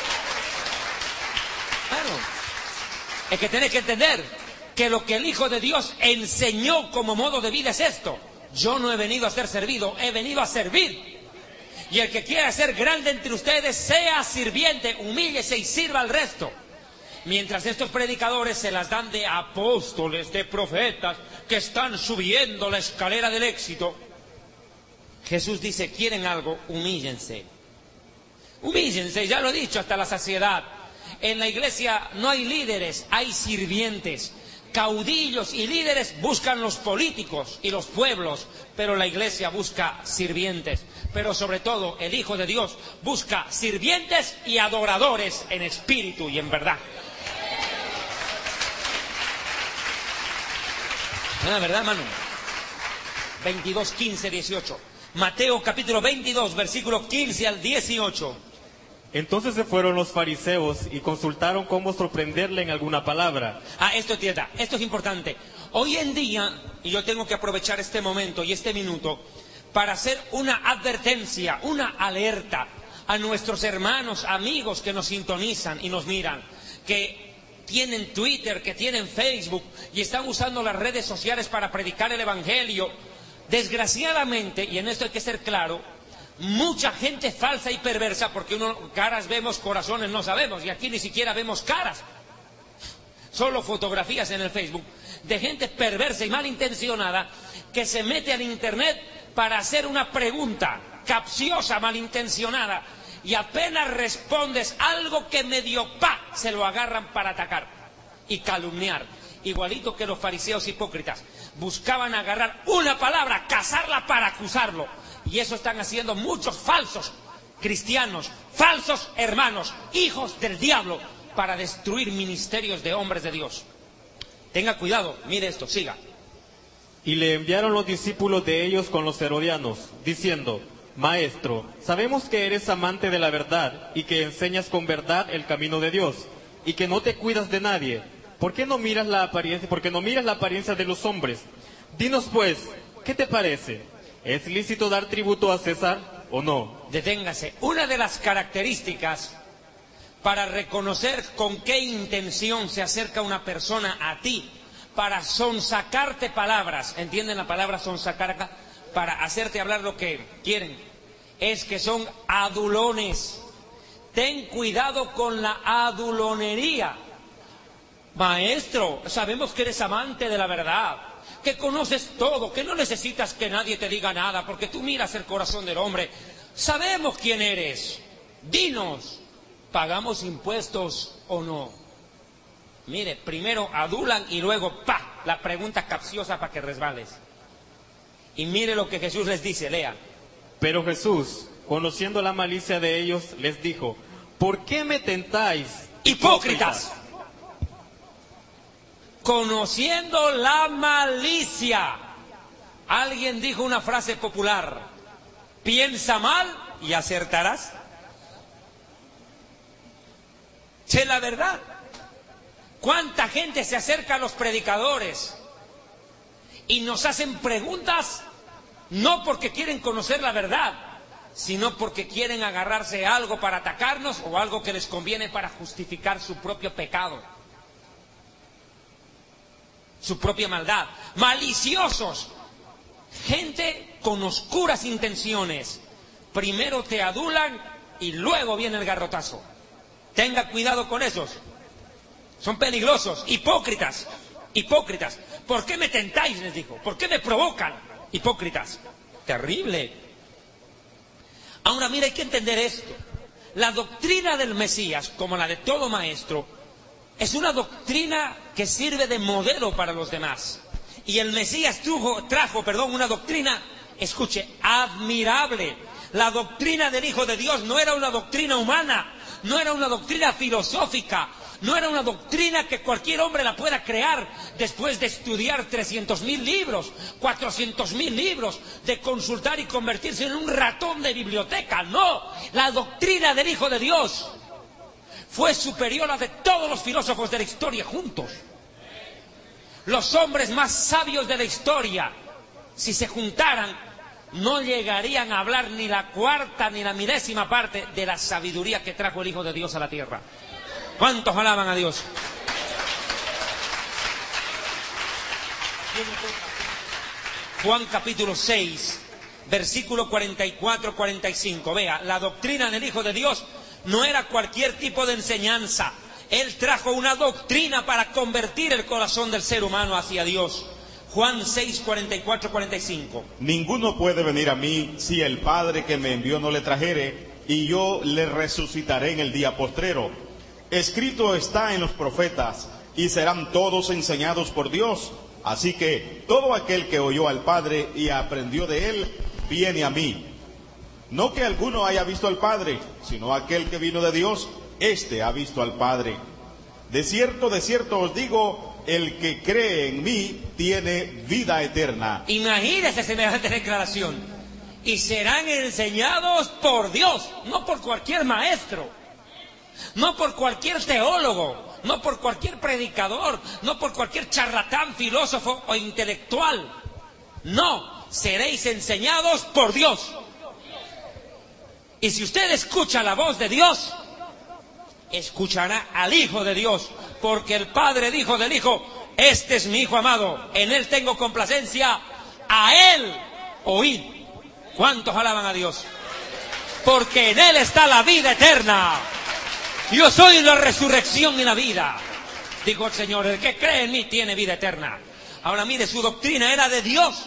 Claro. Es que tenés que entender que lo que el Hijo de Dios enseñó como modo de vida es esto: yo no he venido a ser servido, he venido a servir. Y el que quiera ser grande entre ustedes, sea sirviente, humíllese y sirva al resto. Mientras estos predicadores se las dan de apóstoles, de profetas, que están subiendo la escalera del éxito, Jesús dice: ¿quieren algo? Humíllense. Humíllense, ya lo he dicho hasta la saciedad. En la iglesia no hay líderes, hay sirvientes. Caudillos y líderes buscan los políticos y los pueblos, pero la iglesia busca sirvientes. Pero sobre todo el Hijo de Dios busca sirvientes y adoradores en espíritu y en verdad. ¿Es la verdad, hermano? 22, 15, 18. Mateo capítulo 22, versículo 15 al 18. Entonces se fueron los fariseos y consultaron cómo sorprenderle en alguna palabra. Esto es importante. Hoy en día, y yo tengo que aprovechar este momento y este minuto para hacer una advertencia, una alerta a nuestros hermanos, amigos que nos sintonizan y nos miran, que tienen Twitter, que tienen Facebook y están usando las redes sociales para predicar el Evangelio. Desgraciadamente, y en esto hay que ser claro, mucha gente falsa y perversa, porque caras vemos, corazones no sabemos, y aquí ni siquiera vemos caras, solo fotografías en el Facebook, de gente perversa y malintencionada que se mete al internet para hacer una pregunta capciosa, malintencionada, y apenas respondes algo que medio se lo agarran para atacar y calumniar. Igualito que los fariseos hipócritas, buscaban agarrar una palabra, cazarla para acusarlo. Y eso están haciendo muchos falsos cristianos, falsos hermanos, hijos del diablo, para destruir ministerios de hombres de Dios. Tenga cuidado, mire esto, siga. Y le enviaron los discípulos de ellos con los herodianos, diciendo: Maestro, sabemos que eres amante de la verdad y que enseñas con verdad el camino de Dios, y que no te cuidas de nadie. ¿Por qué no miras la apariencia de los hombres? Dinos pues, ¿qué te parece? ¿Es lícito dar tributo a César o no? Deténgase. Una de las características para reconocer con qué intención se acerca una persona a ti, para sonsacarte palabras, ¿entienden la palabra sonsacar acá? Para hacerte hablar lo que quieren, es que son adulones. Ten cuidado con la adulonería. Maestro, sabemos que eres amante de la verdad, que conoces todo, que no necesitas que nadie te diga nada, porque tú miras el corazón del hombre. Sabemos quién eres. Dinos, ¿pagamos impuestos o no? Mire, primero adulan y luego, la pregunta capciosa para que resbales. Y mire lo que Jesús les dice, lea. Pero Jesús, conociendo la malicia de ellos, les dijo: ¿por qué me tentáis, hipócritas? Conociendo la malicia. Alguien dijo una frase popular: piensa mal y acertarás. Che, la verdad. ¿Cuánta gente se acerca a los predicadores y nos hacen preguntas no porque quieren conocer la verdad, sino porque quieren agarrarse a algo para atacarnos o algo que les conviene para justificar su propio pecado, su propia maldad? Maliciosos, gente con oscuras intenciones. Primero te adulan y luego viene el garrotazo. Tenga cuidado con esos. Son peligrosos, hipócritas, hipócritas. ¿Por qué me tentáis?, les dijo. ¿Por qué me provocan? Hipócritas. Terrible. Ahora mira, hay que entender esto. La doctrina del Mesías, como la de todo maestro, es una doctrina que sirve de modelo para los demás. Y el Mesías trajo una doctrina, escuche, admirable. La doctrina del Hijo de Dios no era una doctrina humana, no era una doctrina filosófica, no era una doctrina que cualquier hombre la pueda crear después de estudiar 300.000 libros, 400.000 libros, de consultar y convertirse en un ratón de biblioteca. No, la doctrina del Hijo de Dios fue superior a la de todos los filósofos de la historia juntos. Los hombres más sabios de la historia, si se juntaran, no llegarían a hablar ni la cuarta ni la milésima parte de la sabiduría que trajo el Hijo de Dios a la tierra. ¿Cuántos alaban a Dios? Juan capítulo 6, versículo 44-45. Vea, la doctrina del Hijo de Dios no era cualquier tipo de enseñanza. Él trajo una doctrina para convertir el corazón del ser humano hacia Dios. Juan 6, 44-45. Ninguno puede venir a mí si el Padre que me envió no le trajere, y yo le resucitaré en el día postrero. Escrito está en los profetas, y serán todos enseñados por Dios. Así que todo aquel que oyó al Padre y aprendió de él, viene a mí. No que alguno haya visto al Padre, sino aquel que vino de Dios, éste ha visto al Padre. De cierto os digo, el que cree en mí tiene vida eterna. Imagínese semejante declaración. y serán enseñados por Dios, no por cualquier maestro, no por cualquier teólogo, no por cualquier predicador, no por cualquier charlatán, filósofo o intelectual. No, seréis enseñados por Dios. Y si usted escucha la voz de Dios, escuchará al Hijo de Dios, porque el Padre dijo del Hijo: este es mi Hijo amado, en Él tengo complacencia, a Él oíd. ¿Cuántos alaban a Dios? Porque en Él está la vida eterna. Yo soy la resurrección y la vida, dijo el Señor. El que cree en mí tiene vida eterna. Ahora mire, su doctrina era de Dios,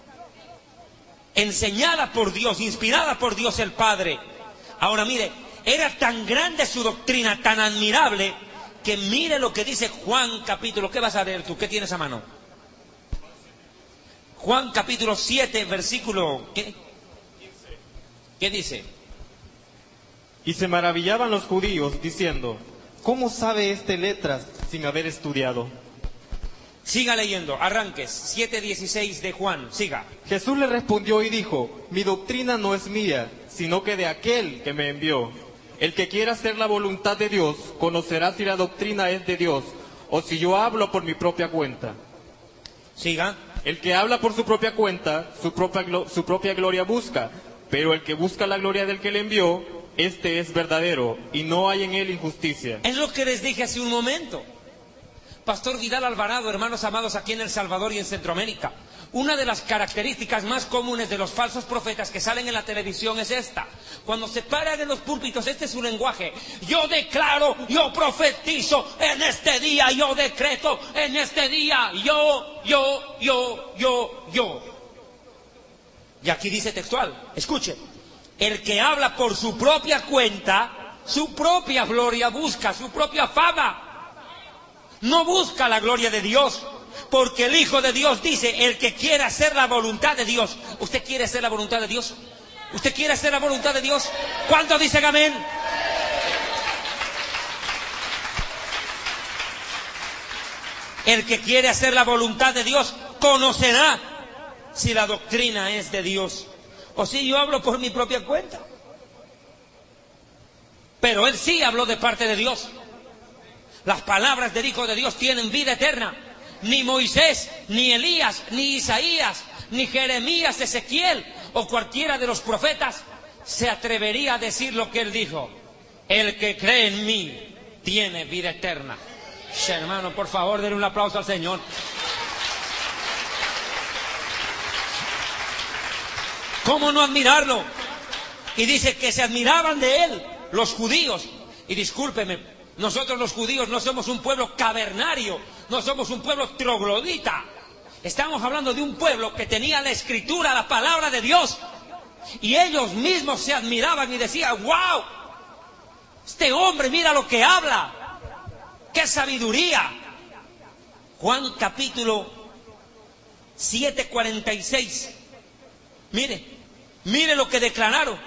enseñada por Dios, inspirada por Dios el Padre. Ahora mire, era tan grande su doctrina, tan admirable, que mire lo que dice Juan capítulo... ¿Qué vas a leer tú? ¿Qué tienes a mano? Juan capítulo 7, versículo... ¿Qué dice? Y se maravillaban los judíos, diciendo: ¿cómo sabe este letras sin haber estudiado? Siga leyendo, arranques, 7:16 de Juan, siga. Jesús le respondió y dijo: mi doctrina no es mía, sino que de aquel que me envió. El que quiera hacer la voluntad de Dios, conocerá si la doctrina es de Dios, o si yo hablo por mi propia cuenta. Siga. El que habla por su propia cuenta, su propia gloria busca, pero el que busca la gloria del que le envió, este es verdadero, y no hay en él injusticia. Es lo que les dije hace un momento. Pastor Vidal Alvarado, hermanos amados aquí en El Salvador y en Centroamérica, una de las características más comunes de los falsos profetas que salen en la televisión es esta. Cuando se paran en los púlpitos, este es su lenguaje: yo declaro, yo profetizo en este día, yo decreto en este día, yo. Y aquí dice textual, escuche: el que habla por su propia cuenta, su propia gloria busca, su propia fama. No busca la gloria de Dios, porque el Hijo de Dios dice: el que quiera hacer la voluntad de Dios. ¿Usted quiere hacer la voluntad de Dios? ¿Usted quiere hacer la voluntad de Dios? ¿Cuántos dicen amén? El que quiere hacer la voluntad de Dios conocerá si la doctrina es de Dios o si yo hablo por mi propia cuenta. Pero él sí habló de parte de Dios. Las palabras del Hijo de Dios tienen vida eterna. Ni Moisés, ni Elías, ni Isaías, ni Jeremías, Ezequiel o cualquiera de los profetas se atrevería a decir lo que él dijo: el que cree en mí tiene vida eterna. Hermano, por favor, denle un aplauso al Señor. ¿Cómo no admirarlo? Y dice que se admiraban de él los judíos. Y discúlpeme, nosotros los judíos no somos un pueblo cavernario, no somos un pueblo troglodita. Estamos hablando de un pueblo que tenía la Escritura, la palabra de Dios. Y ellos mismos se admiraban y decían: ¡wow! Este hombre, mira lo que habla. ¡Qué sabiduría! Juan capítulo 7:46. Mire lo que declararon.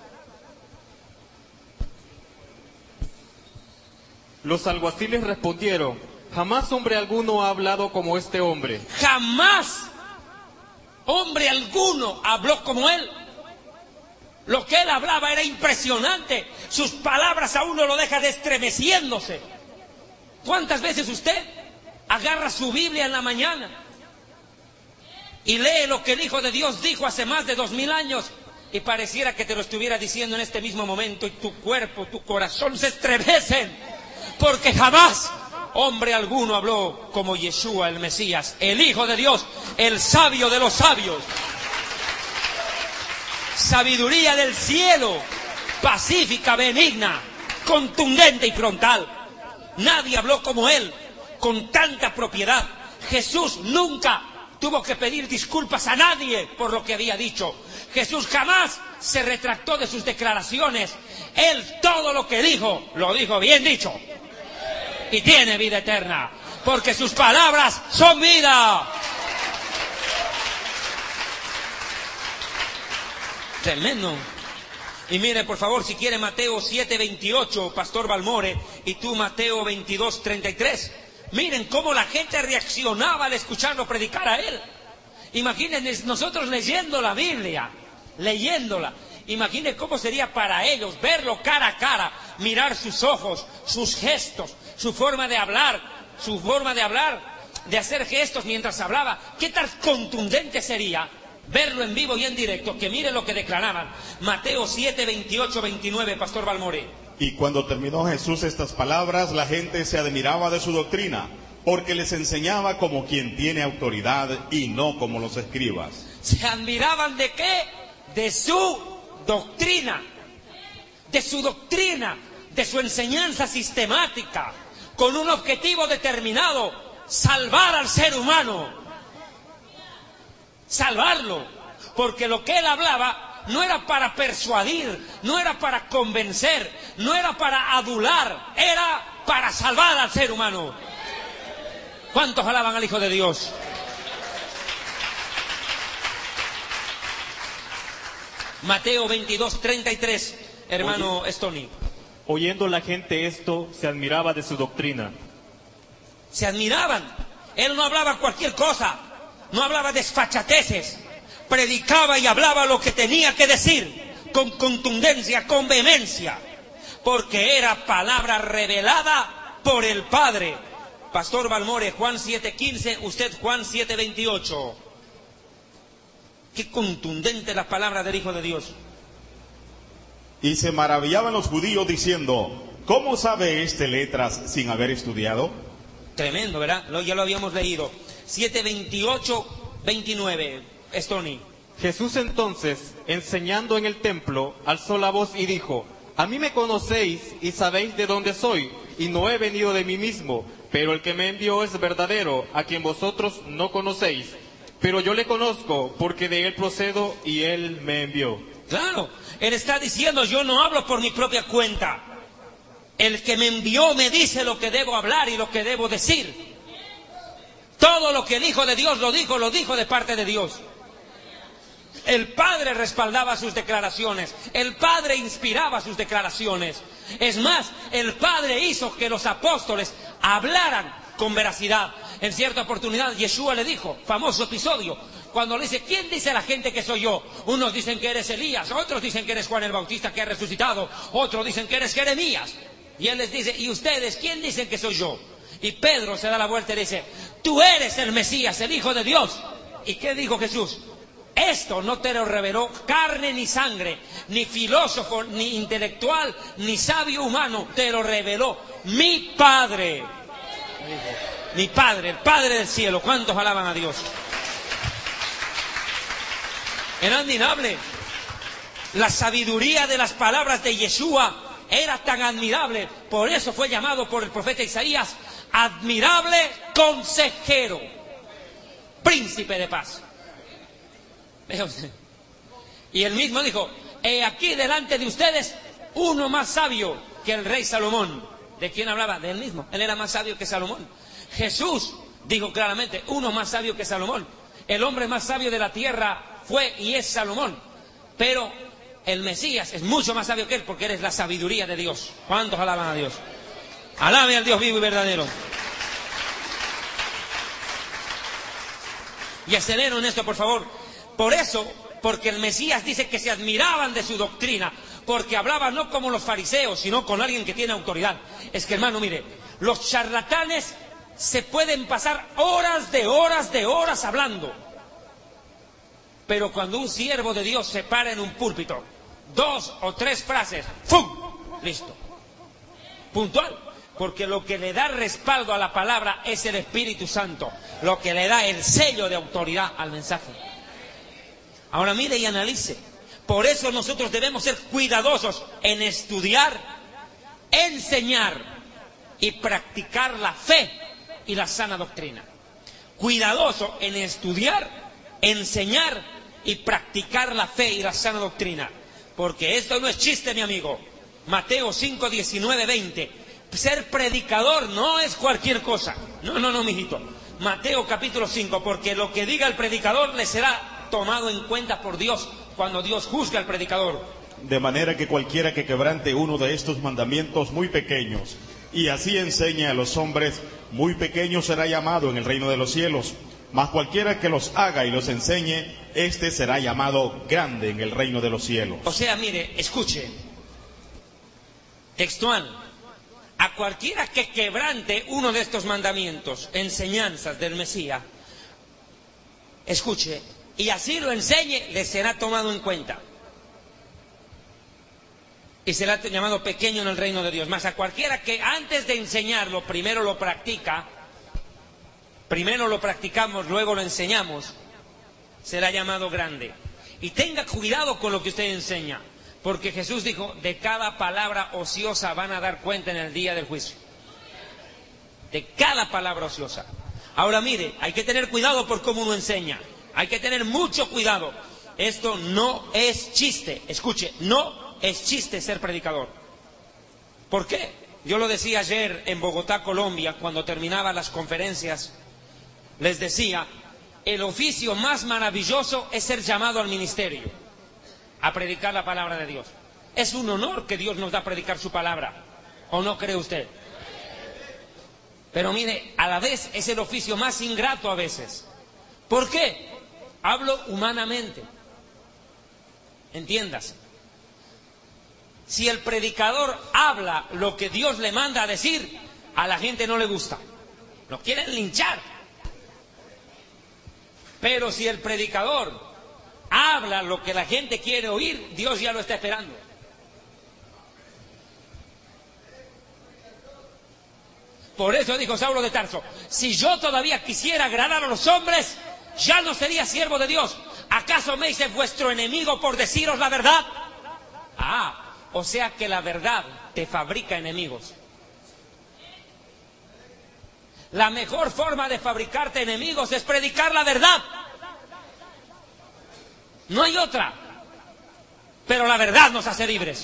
Los alguaciles respondieron: jamás hombre alguno ha hablado como este hombre. Jamás hombre alguno habló como él. Lo que él hablaba era impresionante. Sus palabras a uno lo dejan estremeciéndose. ¿Cuántas veces usted agarra su Biblia en la mañana y lee lo que el Hijo de Dios dijo hace más de 2000 años y pareciera que te lo estuviera diciendo en este mismo momento, y tu cuerpo, tu corazón se estremecen? Porque jamás hombre alguno habló como Yeshua el Mesías, el Hijo de Dios, el sabio de los sabios. Sabiduría del cielo, pacífica, benigna, contundente y frontal. Nadie habló como él, con tanta propiedad. Jesús nunca tuvo que pedir disculpas a nadie por lo que había dicho. Jesús jamás se retractó de sus declaraciones. Él todo lo que dijo, lo dijo bien dicho. Y tiene vida eterna, porque sus palabras son vida. Tremendo. Y mire, por favor, si quiere Mateo 7:28, Pastor Balmore, y tú Mateo 22:33. Miren cómo la gente reaccionaba al escucharlo predicar a él. Imagínense nosotros leyendo la Biblia, leyéndola. Imagine cómo sería para ellos verlo cara a cara, mirar sus ojos, sus gestos, su forma de hablar, de hacer gestos mientras hablaba. ¿Qué tan contundente sería verlo en vivo y en directo? Que mire lo que declaraban. Mateo 7, 28, 29, Pastor Balmore. Y cuando terminó Jesús estas palabras, la gente se admiraba de su doctrina, porque les enseñaba como quien tiene autoridad y no como los escribas. ¿Se admiraban de qué? De su doctrina, de su enseñanza sistemática, con un objetivo determinado: salvar al ser humano, salvarlo, porque lo que él hablaba no era para persuadir, no era para convencer, no era para adular, era para salvar al ser humano. ¿Cuántos alaban al Hijo de Dios? Mateo 22, 33, hermano Stony. Oyendo la gente esto, se admiraba de su doctrina. Se admiraban. Él no hablaba cualquier cosa, no hablaba desfachateces, predicaba y hablaba lo que tenía que decir, con contundencia, con vehemencia, porque era palabra revelada por el Padre. Pastor Balmore, Juan 7:15, usted Juan 7:28. Qué contundente las palabras del Hijo de Dios. Y se maravillaban los judíos diciendo: ¿cómo sabe este letras sin haber estudiado? Tremendo, ¿verdad? Ya lo habíamos leído. 7:28, 29, Stony. Jesús entonces, enseñando en el templo, alzó la voz y dijo: a mí me conocéis y sabéis de dónde soy, y no he venido de mí mismo, pero el que me envió es verdadero, a quien vosotros no conocéis. Pero yo le conozco, porque de él procedo y él me envió. Claro, él está diciendo: yo no hablo por mi propia cuenta. El que me envió me dice lo que debo hablar y lo que debo decir. Todo lo que el Hijo de Dios lo dijo de parte de Dios. El Padre respaldaba sus declaraciones, el Padre inspiraba sus declaraciones. Es más, el Padre hizo que los apóstoles hablaran con veracidad. En cierta oportunidad Yeshua le dijo, famoso episodio, cuando le dice: ¿quién dice la gente que soy yo? Unos dicen que eres Elías, otros dicen que eres Juan el Bautista que ha resucitado, otros dicen que eres Jeremías. Y él les dice: ¿y ustedes quién dicen que soy yo? Y Pedro se da la vuelta y dice: tú eres el Mesías, el Hijo de Dios. ¿Y qué dijo Jesús? Esto no te lo reveló carne ni sangre, ni filósofo, ni intelectual, ni sabio humano, te lo reveló mi Padre. Mi Padre, el Padre del cielo. ¿Cuántos alaban a Dios? Era admirable. La sabiduría de las palabras de Yeshua era tan admirable. Por eso fue llamado por el profeta Isaías admirable consejero, príncipe de paz. Y él mismo dijo: he aquí delante de ustedes uno más sabio que el rey Salomón. ¿De quién hablaba? De él mismo. Él era más sabio que Salomón. Jesús dijo claramente: uno más sabio que Salomón. El hombre más sabio de la tierra fue y es Salomón. Pero el Mesías es mucho más sabio que él, porque eres la sabiduría de Dios. ¿Cuántos alaban a Dios? Alabe al Dios vivo y verdadero. Y acelero en esto, por favor. Por eso, porque el Mesías dice que se admiraban de su doctrina, porque hablaba no como los fariseos, sino con alguien que tiene autoridad. Es que, hermano, mire, los charlatanes se pueden pasar horas de horas hablando. Pero cuando un siervo de Dios se para en un púlpito, 2 o 3 frases, ¡fum!, listo. Puntual. Porque lo que le da respaldo a la palabra es el Espíritu Santo, lo que le da el sello de autoridad al mensaje. Ahora mire y analice. Por eso nosotros debemos ser cuidadosos en estudiar, enseñar y practicar la fe y la sana doctrina. Cuidadoso en estudiar, enseñar y practicar la fe y la sana doctrina. Porque esto no es chiste, mi amigo. Mateo 5, 19, 20. Ser predicador no es cualquier cosa. No, mijito. Mateo capítulo 5, porque lo que diga el predicador le será tomado en cuenta por Dios cuando Dios juzga al predicador. De manera que cualquiera que quebrante uno de estos mandamientos muy pequeños y así enseñe a los hombres, muy pequeño será llamado en el reino de los cielos. Mas cualquiera que los haga y los enseñe, este será llamado grande en el reino de los cielos. O sea, mire, escuche, textual, a cualquiera que quebrante uno de estos mandamientos, enseñanzas del Mesías, escuche, y así lo enseñe, le será tomado en cuenta. Y será llamado pequeño en el reino de Dios. Mas a cualquiera que antes de enseñarlo, primero lo practica, primero lo practicamos, luego lo enseñamos, será llamado grande. Y tenga cuidado con lo que usted enseña, porque Jesús dijo, de cada palabra ociosa van a dar cuenta en el día del juicio. De cada palabra ociosa. Ahora mire, hay que tener cuidado por cómo uno enseña. Hay que tener mucho cuidado. Esto no es chiste. Escuche, no es chiste ser predicador. ¿Por qué? Yo lo decía ayer en Bogotá, Colombia, cuando terminaba las conferencias. Les decía, el oficio más maravilloso es ser llamado al ministerio, a predicar la palabra de Dios. Es un honor que Dios nos da a predicar su palabra. ¿O no cree usted? Pero mire, a la vez es el oficio más ingrato a veces. ¿Por qué? Hablo humanamente. Entiéndase. Si el predicador habla lo que Dios le manda a decir, a la gente no le gusta. Lo quieren linchar. Pero si el predicador habla lo que la gente quiere oír, Dios ya lo está esperando. Por eso dijo Saulo de Tarso, si yo todavía quisiera agradar a los hombres, ya no sería siervo de Dios. ¿Acaso me hice vuestro enemigo por deciros la verdad? O sea que la verdad te fabrica enemigos. La mejor forma de fabricarte enemigos es predicar la verdad. No hay otra. Pero la verdad nos hace libres.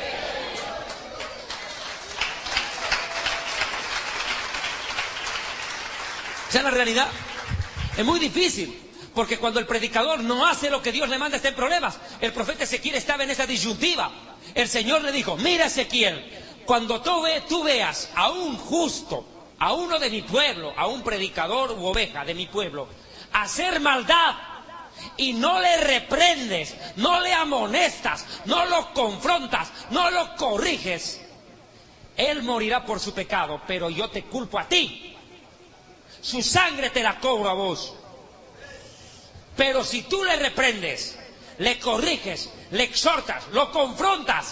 ¿Esa es la realidad? Es muy difícil. Porque cuando el predicador no hace lo que Dios le manda, está en problemas. El profeta Ezequiel estaba en esa disyuntiva. El Señor le dijo, mira Ezequiel, cuando tú veas a un justo, a uno de mi pueblo, a un predicador u oveja de mi pueblo, hacer maldad y no le reprendes, no le amonestas, no lo confrontas, no lo corriges, él morirá por su pecado, pero yo te culpo a ti. Su sangre te la cobro a vos. Pero si tú le reprendes, le corriges, le exhortas, lo confrontas,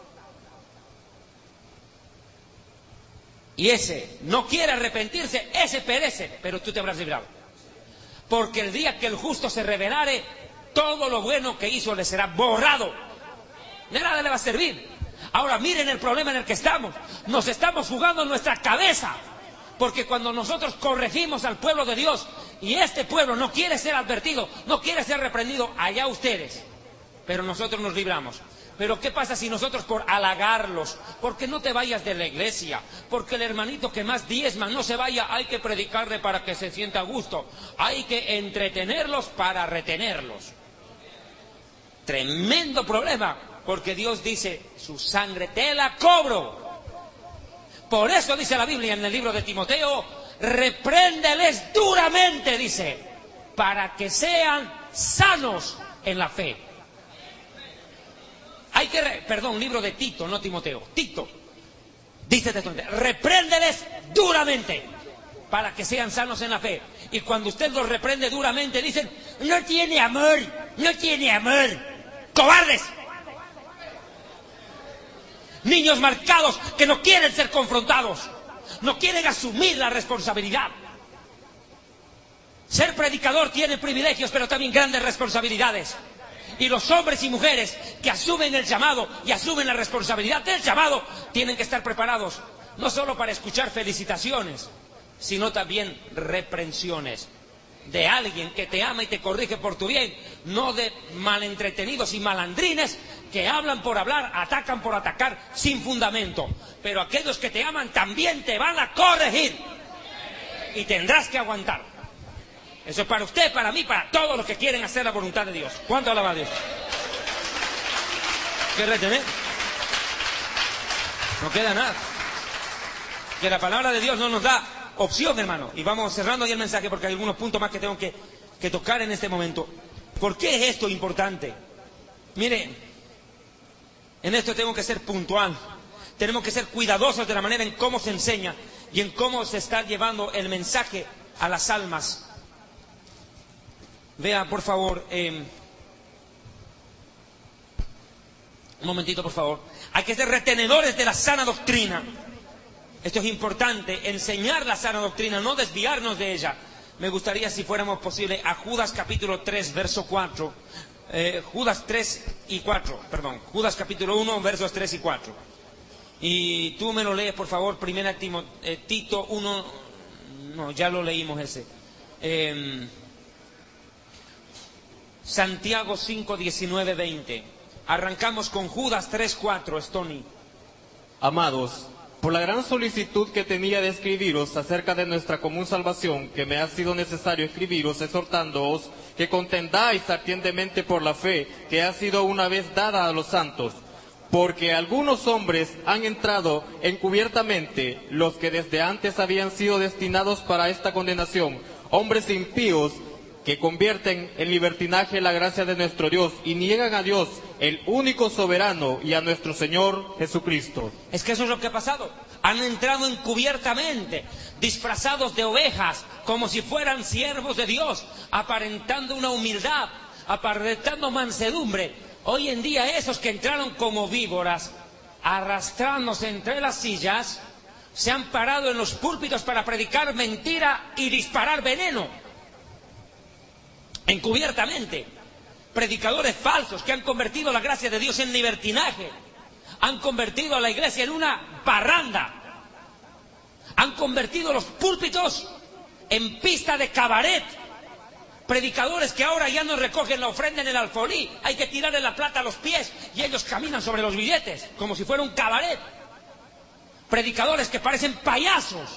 y ese no quiere arrepentirse, ese perece, pero tú te habrás librado. Porque el día que el justo se rebelare, todo lo bueno que hizo le será borrado. De nada le va a servir. Ahora miren el problema en el que estamos. Nos estamos jugando nuestra cabeza. Porque cuando nosotros corregimos al pueblo de Dios y este pueblo no quiere ser advertido, no quiere ser reprendido, allá ustedes. Pero nosotros nos libramos. Pero ¿qué pasa si nosotros por halagarlos, porque no te vayas de la iglesia, porque el hermanito que más diezma no se vaya, hay que predicarle para que se sienta a gusto, hay que entretenerlos para retenerlos? Tremendo problema, porque Dios dice, su sangre te la cobro. Por eso dice la Biblia en el libro de Timoteo, repréndeles duramente, dice, para que sean sanos en la fe. Hay que, libro de Tito, no Timoteo, Tito, dice textualmente, repréndeles duramente, para que sean sanos en la fe. Y cuando usted los reprende duramente, dicen, no tiene amor, cobardes. Niños marcados que no quieren ser confrontados, no quieren asumir la responsabilidad. Ser predicador tiene privilegios, pero también grandes responsabilidades. Y los hombres y mujeres que asumen el llamado y asumen la responsabilidad del llamado, tienen que estar preparados, no solo para escuchar felicitaciones, sino también reprensiones de alguien que te ama y te corrige por tu bien, no de malentretenidos y malandrines que hablan por hablar, atacan por atacar sin fundamento. Pero aquellos que te aman también te van a corregir y tendrás que aguantar. Eso es para usted, para mí, para todos los que quieren hacer la voluntad de Dios. ¿Cuánto alaba a Dios? ¿Qué retener? No queda nada. Que la palabra de Dios no nos da opción, hermano. Y vamos cerrando ya el mensaje porque hay algunos puntos más que tengo que tocar en este momento. ¿Por qué es esto importante? Mire, en esto tengo que ser puntual. Tenemos que ser cuidadosos de la manera en cómo se enseña y en cómo se está llevando el mensaje a las almas. Vea, por favor, un momentito, por favor. Hay que ser retenedores de la sana doctrina. Esto es importante, enseñar la sana doctrina, no desviarnos de ella. Me gustaría, si fuéramos posible, a Judas capítulo 3, verso 4. Judas 3 y 4, perdón. Judas capítulo 1, versos 3 y 4. Y tú me lo lees, por favor, primera Tito 1, no, ya lo leímos ese. Santiago 5, 19, 20. Arrancamos con Judas 3, 4, Stony. Amados, por la gran solicitud que tenía de escribiros acerca de nuestra común salvación, que me ha sido necesario escribiros exhortándoos que contendáis ardientemente por la fe que ha sido una vez dada a los santos. Porque algunos hombres han entrado encubiertamente, los que desde antes habían sido destinados para esta condenación, hombres impíos que convierten en libertinaje la gracia de nuestro Dios y niegan a Dios, el único soberano, y a nuestro Señor Jesucristo. Es que eso es lo que ha pasado. Han entrado encubiertamente, disfrazados de ovejas, como si fueran siervos de Dios, aparentando una humildad, aparentando mansedumbre. Hoy en día esos que entraron como víboras, arrastrándose entre las sillas, se han parado en los púlpitos para predicar mentira y disparar veneno. Encubiertamente. Predicadores falsos que han convertido la gracia de Dios en libertinaje. Han convertido a la iglesia en una parranda. Han convertido los púlpitos en pista de cabaret. Predicadores que ahora ya no recogen la ofrenda en el alfolí. Hay que tirarle la plata a los pies y ellos caminan sobre los billetes como si fuera un cabaret. Predicadores que parecen payasos.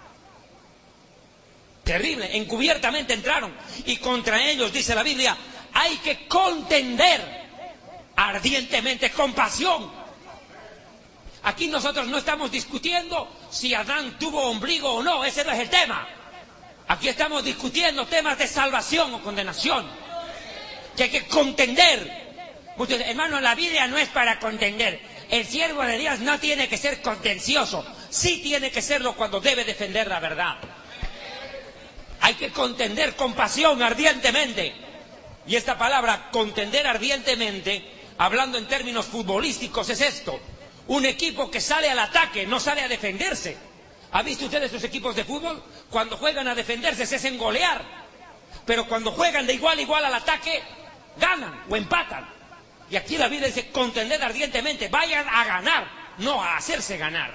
Terrible, encubiertamente entraron. Y contra ellos, dice la Biblia, hay que contender ardientemente, con pasión. Aquí nosotros no estamos discutiendo si Adán tuvo ombligo o no, ese no es el tema. Aquí estamos discutiendo temas de salvación o condenación, que hay que contender. Muchos, hermano, la Biblia no es para contender. El siervo de Dios no tiene que ser contencioso. Sí tiene que serlo cuando debe defender la verdad. Hay que contender con pasión, ardientemente. Y esta palabra, contender ardientemente, hablando en términos futbolísticos, es esto. Un equipo que sale al ataque, no sale a defenderse. ¿Ha visto ustedes esos equipos de fútbol? Cuando juegan a defenderse se hacen golear. Pero cuando juegan de igual a igual al ataque, ganan o empatan. Y aquí la Biblia dice, contender ardientemente. Vayan a ganar, no a hacerse ganar.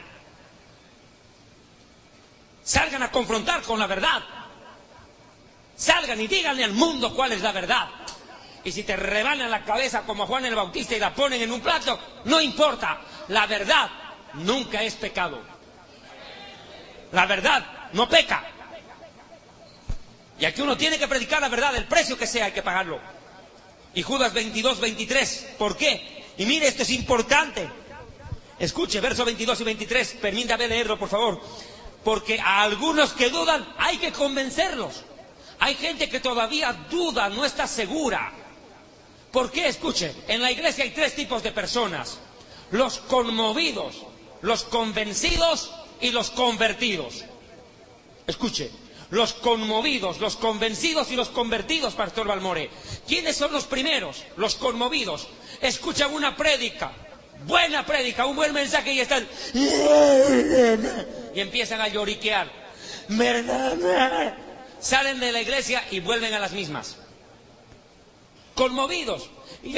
Salgan a confrontar con la verdad. Salgan y díganle al mundo cuál es la verdad. Y si te rebanan la cabeza como a Juan el Bautista y la ponen en un plato, no importa. La verdad nunca es pecado. La verdad no peca. Y aquí uno tiene que predicar la verdad, el precio que sea hay que pagarlo. Y Judas 22, 23, ¿por qué? Y mire, esto es importante. Escuche, versos 22 y 23, permítame leerlo, por favor. Porque a algunos que dudan hay que convencerlos. Hay gente que todavía duda, no está segura. ¿Por qué? Escuche, en la iglesia hay tres tipos de personas. Los conmovidos, los convencidos y los convertidos. Escuche, los conmovidos, los convencidos y los convertidos, Pastor Balmore. ¿Quiénes son los primeros? Los conmovidos. Escuchan una prédica, buena prédica, un buen mensaje y están... y empiezan a lloriquear. Salen de la iglesia y vuelven a las mismas. Conmovidos.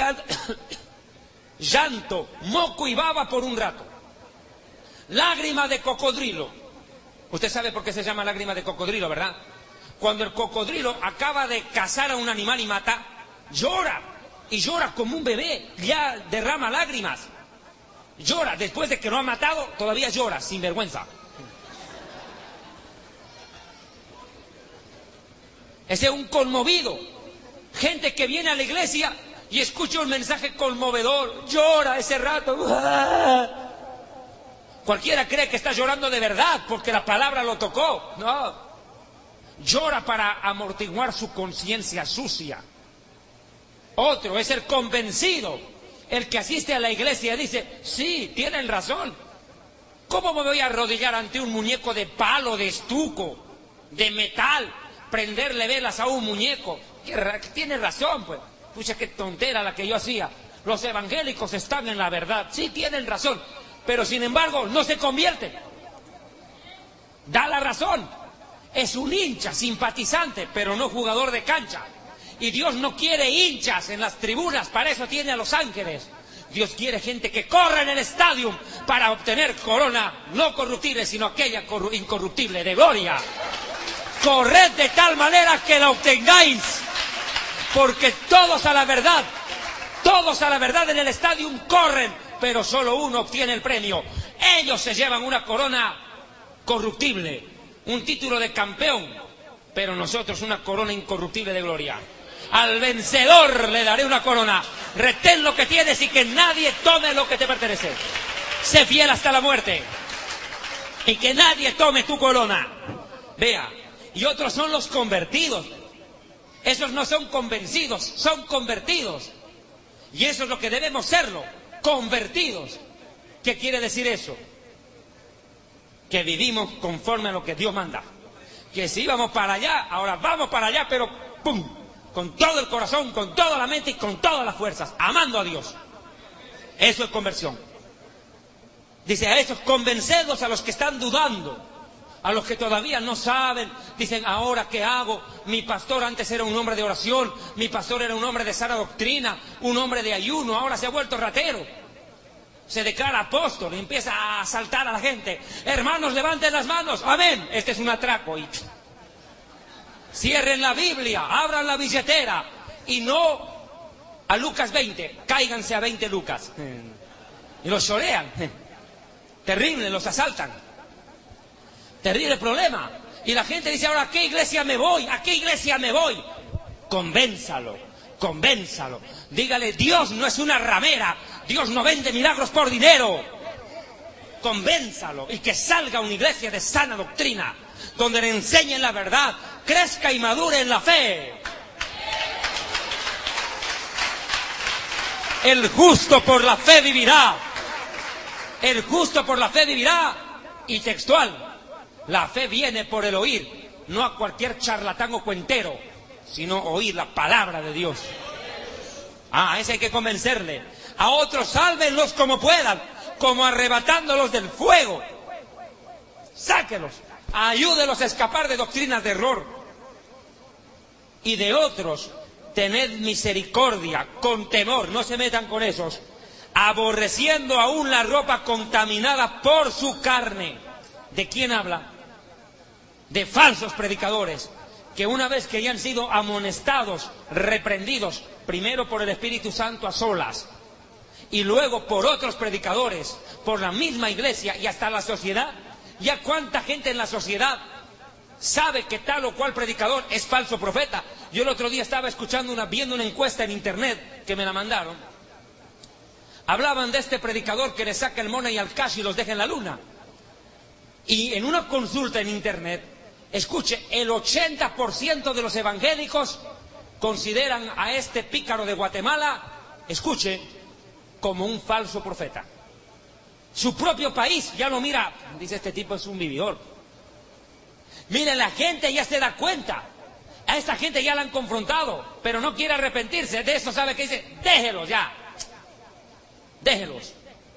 Llanto, moco y baba por un rato. Lágrima de cocodrilo. Usted sabe por qué se llama lágrima de cocodrilo, ¿verdad? Cuando el cocodrilo acaba de cazar a un animal y mata, llora. Y llora como un bebé, ya derrama lágrimas. Llora, después de que lo ha matado, todavía llora, sin vergüenza. Ese es un conmovido. Gente que viene a la iglesia y escucha un mensaje conmovedor, llora ese rato. Cualquiera cree que está llorando de verdad porque la palabra lo tocó. No. Llora para amortiguar su conciencia sucia. Otro es el convencido. El que asiste a la iglesia dice, sí, tienen razón. ¿Cómo me voy a arrodillar ante un muñeco de palo, de estuco, de metal, prenderle velas a un muñeco? Tiene razón, pues. Pucha, qué tontera la que yo hacía. Los evangélicos están en la verdad. Sí, tienen razón. Pero sin embargo, no se convierten. Da la razón. Es un hincha, simpatizante, pero no jugador de cancha. Y Dios no quiere hinchas en las tribunas, para eso tiene a los ángeles. Dios quiere gente que corra en el estadio para obtener corona no corruptible, sino aquella incorruptible de gloria. Corred de tal manera que la obtengáis, porque todos a la verdad en el estadio corren, pero solo uno obtiene el premio. Ellos se llevan una corona corruptible, un título de campeón, pero nosotros una corona incorruptible de gloria. Al vencedor le daré una corona. Retén lo que tienes y que nadie tome lo que te pertenece. Sé fiel hasta la muerte y que nadie tome tu corona. Vea, y otros son los convertidos. Esos no son convencidos, son convertidos. Y eso es lo que debemos serlo, convertidos. ¿Qué quiere decir eso? Que vivimos conforme a lo que Dios manda. Que si íbamos para allá, ahora vamos para allá, pero ¡pum! Con todo el corazón, con toda la mente y con todas las fuerzas, amando a Dios. Eso es conversión. Dice, a esos convencedos, a los que están dudando, a los que todavía no saben, dicen, ¿ahora qué hago? Mi pastor antes era un hombre de oración, mi pastor era un hombre de sana doctrina, un hombre de ayuno, ahora se ha vuelto ratero. Se declara apóstol y empieza a asaltar a la gente. Hermanos, levanten las manos, amén. Este es un atraco. Y cierren la Biblia, abran la billetera y no a Lucas 20, cáiganse a 20 Lucas. Y los chorean. Terrible, los asaltan. Terrible problema. Y la gente dice, ahora, ¿a qué iglesia me voy? ¿A qué iglesia me voy? Convénzalo, convénzalo. Dígale, Dios no es una ramera. Dios no vende milagros por dinero. Convénzalo y que salga una iglesia de sana doctrina, donde le enseñen la verdad, crezca y madure en la fe. El justo por la fe vivirá. El justo por la fe vivirá. Y textual, la fe viene por el oír, no a cualquier charlatán o cuentero, sino oír la palabra de Dios. A ese hay que convencerle. A otros sálvenlos como puedan, como arrebatándolos del fuego. Sáquelos, ayúdelos a escapar de doctrinas de error. Y de otros, tened misericordia, con temor, no se metan con esos, aborreciendo aún la ropa contaminada por su carne. ¿De quién habla? De falsos predicadores, que una vez que ya han sido amonestados, reprendidos, primero por el Espíritu Santo a solas, y luego por otros predicadores, por la misma iglesia y hasta la sociedad, ya cuánta gente en la sociedad sabe que tal o cual predicador es falso profeta. Yo el otro día estaba viendo una encuesta en internet que me la mandaron. Hablaban de este predicador que le saca el money al cash y los deja en la luna. Y en una consulta en internet, escuche, el 80% de los evangélicos consideran a este pícaro de Guatemala, escuche, como un falso profeta. Su propio país ya lo mira, dice, este tipo es un vividor. Miren, la gente ya se da cuenta. A esta gente ya la han confrontado, pero no quiere arrepentirse. De eso sabe que dice, déjelos ya. Déjelos.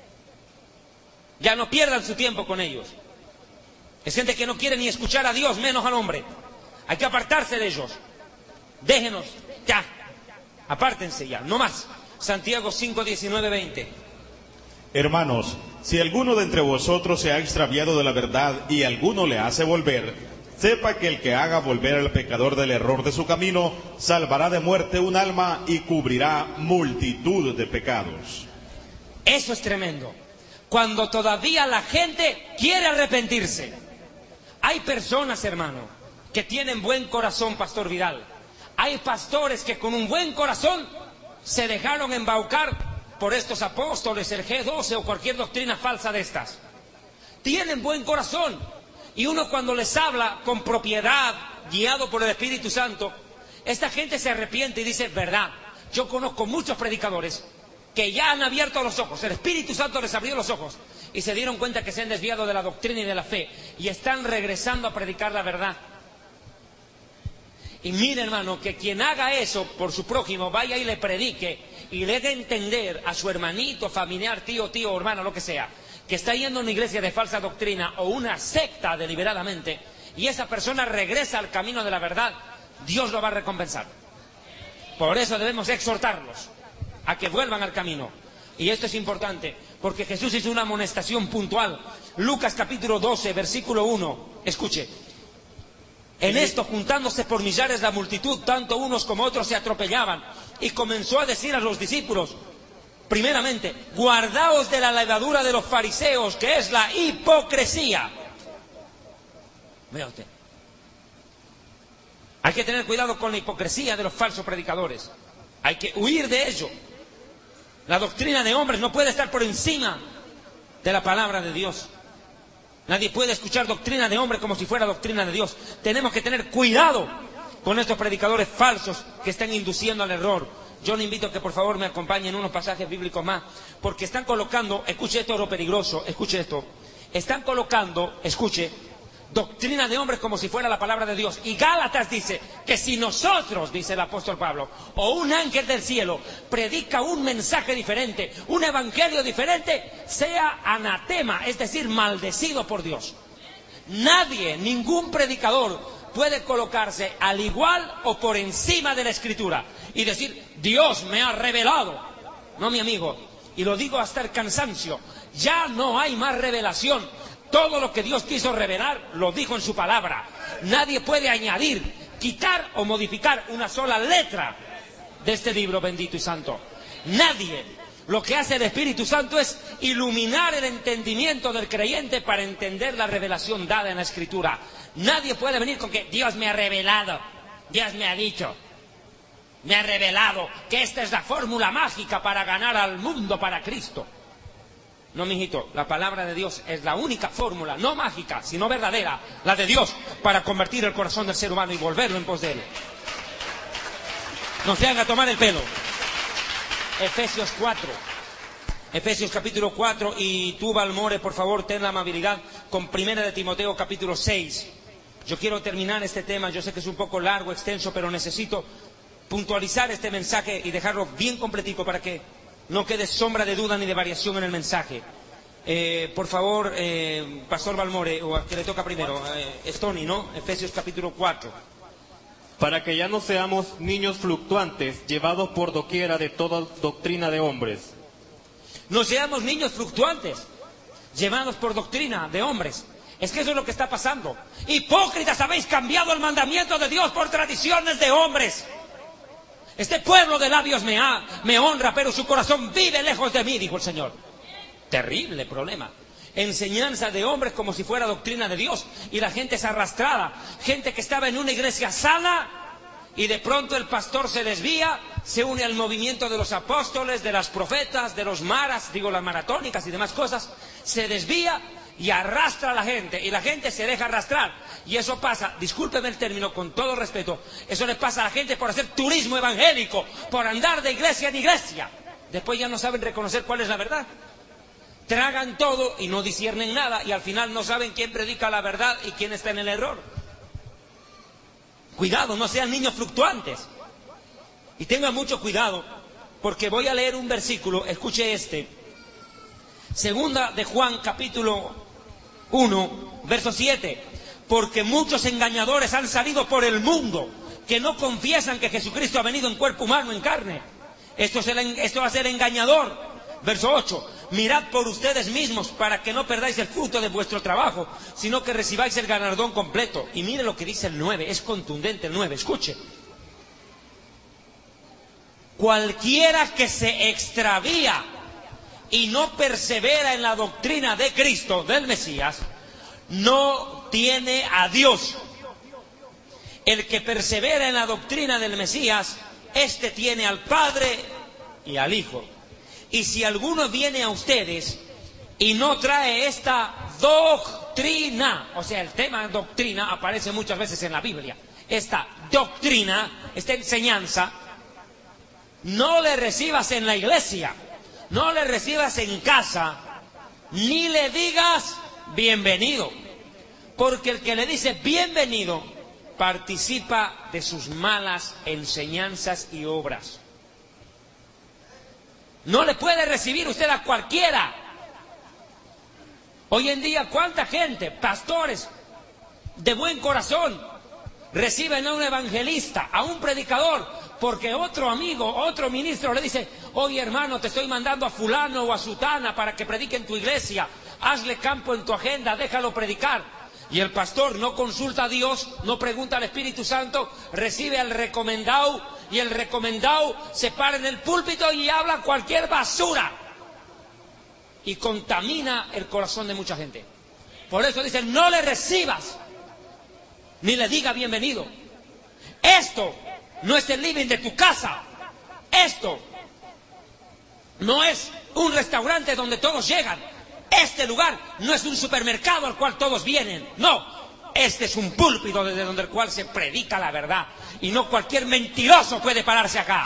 Ya no pierdan su tiempo con ellos. Es gente que no quiere ni escuchar a Dios, menos al hombre. Hay que apartarse de ellos. Déjenos, ya. Apártense ya, no más. Santiago 5, 19, 20. Hermanos, si alguno de entre vosotros se ha extraviado de la verdad y alguno le hace volver, sepa que el que haga volver al pecador del error de su camino, salvará de muerte un alma y cubrirá multitud de pecados. Eso es tremendo. Cuando todavía la gente quiere arrepentirse. Hay personas, hermano, que tienen buen corazón, Pastor Vidal. Hay pastores que con un buen corazón se dejaron embaucar por estos apóstoles, el G12 o cualquier doctrina falsa de estas. tienen buen corazón. Y uno cuando les habla con propiedad, guiado por el Espíritu Santo, esta gente se arrepiente y dice, verdad, yo conozco muchos predicadores que ya han abierto los ojos, el Espíritu Santo les abrió los ojos y se dieron cuenta que se han desviado de la doctrina y de la fe y están regresando a predicar la verdad. Y mire, hermano, que quien haga eso por su prójimo, vaya y le predique y le dé a entender a su hermanito, familiar, tío, hermano, lo que sea, que está yendo a una iglesia de falsa doctrina o una secta deliberadamente, y esa persona regresa al camino de la verdad, Dios lo va a recompensar. Por eso debemos exhortarlos a que vuelvan al camino. Y esto es importante, porque Jesús hizo una amonestación puntual. Lucas capítulo 12, versículo 1, escuche. En esto, juntándose por millares la multitud, tanto unos como otros se atropellaban, y comenzó a decir a los discípulos, primeramente, guardaos de la levadura de los fariseos, que es la hipocresía. Vea usted. Hay que tener cuidado con la hipocresía de los falsos predicadores. Hay que huir de ello. La doctrina de hombres no puede estar por encima de la palabra de Dios. Nadie puede escuchar doctrina de hombre como si fuera doctrina de Dios. Tenemos que tener cuidado con estos predicadores falsos que están induciendo al error. Yo le invito a que por favor me acompañen unos pasajes bíblicos más, porque están colocando, escuche esto, lo peligroso, escuche esto, están colocando, escuche, doctrina de hombres como si fuera la palabra de Dios. Y Gálatas dice que si nosotros, dice el apóstol Pablo, o un ángel del cielo predica un mensaje diferente, un evangelio diferente, sea anatema, es decir, maldecido por Dios. Nadie, ningún predicador puede colocarse al igual o por encima de la Escritura y decir, Dios me ha revelado. No, mi amigo, y lo digo hasta el cansancio, ya no hay más revelación. Todo lo que Dios quiso revelar, lo dijo en su palabra. Nadie puede añadir, quitar o modificar una sola letra de este libro bendito y santo. Nadie. Lo que hace el Espíritu Santo es iluminar el entendimiento del creyente para entender la revelación dada en la Escritura. Nadie puede venir con que Dios me ha revelado, Dios me ha dicho, me ha revelado que esta es la fórmula mágica para ganar al mundo para Cristo. No, mijito, la palabra de Dios es la única fórmula, no mágica, sino verdadera, la de Dios, para convertir el corazón del ser humano y volverlo en pos de él. No se haga tomar el pelo. Efesios 4. Efesios capítulo 4, y tú, Balmore, por favor, ten la amabilidad con Primera de Timoteo capítulo 6. Yo quiero terminar este tema, yo sé que es un poco largo, extenso, pero necesito puntualizar este mensaje y dejarlo bien completico para que no quede sombra de duda ni de variación en el mensaje. Por favor, Pastor Balmore, o a que le toca primero, Stony, ¿no? Efesios capítulo 4. Para que ya no seamos niños fluctuantes, llevados por doquiera de toda doctrina de hombres. No seamos niños fluctuantes, llevados por doctrina de hombres. Es que eso es lo que está pasando. Hipócritas, habéis cambiado el mandamiento de Dios por tradiciones de hombres. Este pueblo de labios me honra, pero su corazón vive lejos de mí, dijo el Señor. Terrible problema. Enseñanza de hombres como si fuera doctrina de Dios. Y la gente es arrastrada. Gente que estaba en una iglesia sana y de pronto el pastor se desvía, se une al movimiento de los apóstoles, de las profetas, de los maras, digo las maratónicas y demás cosas. Se desvía y arrastra a la gente, y la gente se deja arrastrar. Y eso pasa, discúlpeme el término con todo respeto, eso le pasa a la gente por hacer turismo evangélico, por andar de iglesia en iglesia. Después ya no saben reconocer cuál es la verdad. Tragan todo y no disciernen nada, y al final no saben quién predica la verdad y quién está en el error. Cuidado, no sean niños fluctuantes. Y tengan mucho cuidado, porque voy a leer un versículo, escuche este. Segunda de Juan, capítulo 1, verso 7. Porque muchos engañadores han salido por el mundo, que no confiesan que Jesucristo ha venido en cuerpo humano, en carne. Esto va a ser engañador. Verso 8. Mirad por ustedes mismos para que no perdáis el fruto de vuestro trabajo, sino que recibáis el galardón completo. Y mire lo que dice el 9, es contundente el 9, escuche. Cualquiera que se extravía y no persevera en la doctrina de Cristo, del Mesías, no tiene a Dios. El que persevera en la doctrina del Mesías, éste tiene al Padre y al Hijo. Y si alguno viene a ustedes y no trae esta doctrina. O sea, el tema doctrina aparece muchas veces en la Biblia. Esta doctrina, esta enseñanza, no le recibas en la iglesia, no le recibas en casa, ni le digas bienvenido. Porque el que le dice bienvenido participa de sus malas enseñanzas y obras. No le puede recibir usted a cualquiera. Hoy en día, ¿cuánta gente, pastores de buen corazón, reciben a un evangelista, a un predicador, porque otro amigo, otro ministro le dice: oye hermano, te estoy mandando a fulano o a sutana para que predique en tu iglesia, hazle campo en tu agenda, déjalo predicar? Y el pastor no consulta a Dios, no pregunta al Espíritu Santo, recibe al recomendado, y el recomendado se para en el púlpito y habla cualquier basura y contamina el corazón de mucha gente. Por eso dicen: no le recibas ni le diga bienvenido. Esto no es el living de tu casa. Esto no es un restaurante donde todos llegan. Este lugar no es un supermercado al cual todos vienen. No, este es un púlpito desde donde el cual se predica la verdad. Y no cualquier mentiroso puede pararse acá.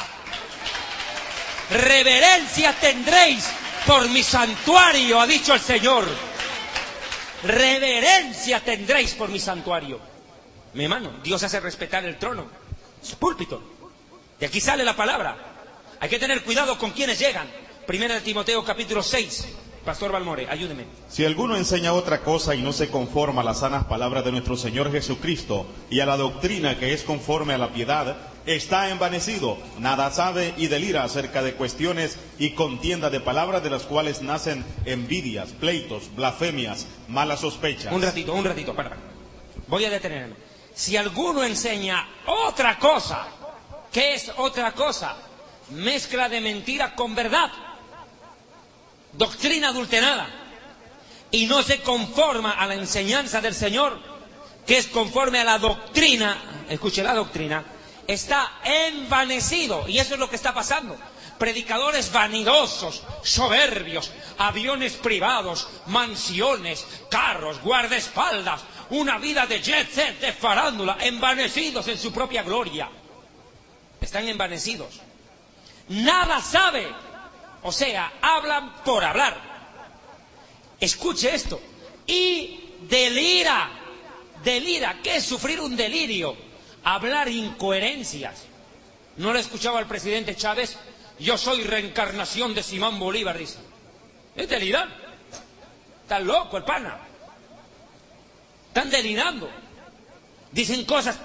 Reverencia tendréis por mi santuario, ha dicho el Señor. Reverencia tendréis por mi santuario. Mi hermano, Dios hace respetar el trono, su púlpito. De aquí sale la palabra. Hay que tener cuidado con quienes llegan. Primera de Timoteo capítulo 6. Pastor Balmore, ayúdeme. Si alguno enseña otra cosa y no se conforma a las sanas palabras de nuestro Señor Jesucristo y a la doctrina que es conforme a la piedad, está envanecido, nada sabe y delira acerca de cuestiones y contienda de palabras, de las cuales nacen envidias, pleitos, blasfemias, malas sospechas. Un ratito, para. Voy a detenerme. Si alguno enseña otra cosa, ¿qué es otra cosa? Mezcla de mentira con verdad, doctrina adulterada, y no se conforma a la enseñanza del Señor, que es conforme a la doctrina. Escuche, la doctrina está envanecido, y eso es lo que está pasando. Predicadores vanidosos, soberbios, aviones privados, mansiones, carros, guardaespaldas, una vida de jet set, de farándula, envanecidos en su propia gloria. Están envanecidos. Nada sabe. O sea, hablan por hablar. Escuche esto. Y delira. Delira. ¿Qué es sufrir un delirio? Hablar incoherencias. ¿No le escuchaba al presidente Chávez? Yo soy reencarnación de Simón Bolívar, dice. Es delirar. Está loco el pana. Están delirando. Dicen cosas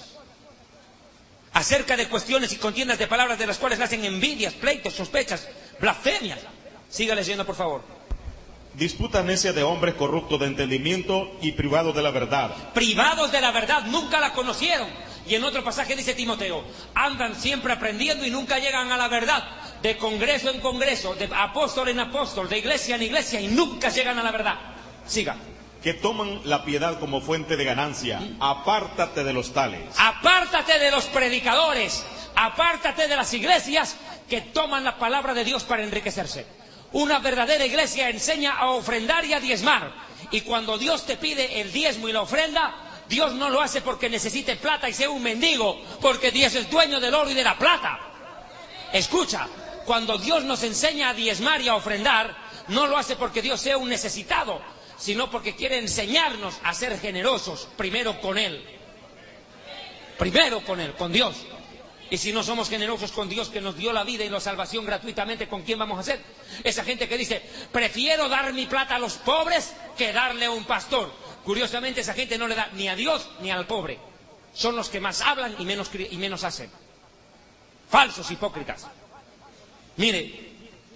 acerca de cuestiones y contiendas de palabras, de las cuales nacen envidias, pleitos, sospechas, blasfemias. Siga leyendo, por favor. Disputas necias de hombres corruptos de entendimiento y privados de la verdad. Privados de la verdad, nunca la conocieron. Y en otro pasaje dice Timoteo: andan siempre aprendiendo y nunca llegan a la verdad. De congreso en congreso, de apóstol en apóstol, de iglesia en iglesia, y nunca llegan a la verdad. Siga. Que toman la piedad como fuente de ganancia. Apártate de los tales. Apártate de los predicadores. Apártate de las iglesias que toman la palabra de Dios para enriquecerse. Una verdadera iglesia enseña a ofrendar y a diezmar. Y cuando Dios te pide el diezmo y la ofrenda, Dios no lo hace porque necesite plata y sea un mendigo, porque Dios es dueño del oro y de la plata. Escucha, cuando Dios nos enseña a diezmar y a ofrendar, no lo hace porque Dios sea un necesitado, sino porque quiere enseñarnos a ser generosos, primero con Él. Primero con Él, con Dios. Y si no somos generosos con Dios, que nos dio la vida y la salvación gratuitamente, ¿con quién vamos a ser? Esa gente que dice: prefiero dar mi plata a los pobres que darle a un pastor. Curiosamente, esa gente no le da ni a Dios ni al pobre. Son los que más hablan y menos hacen. Falsos hipócritas. Mire,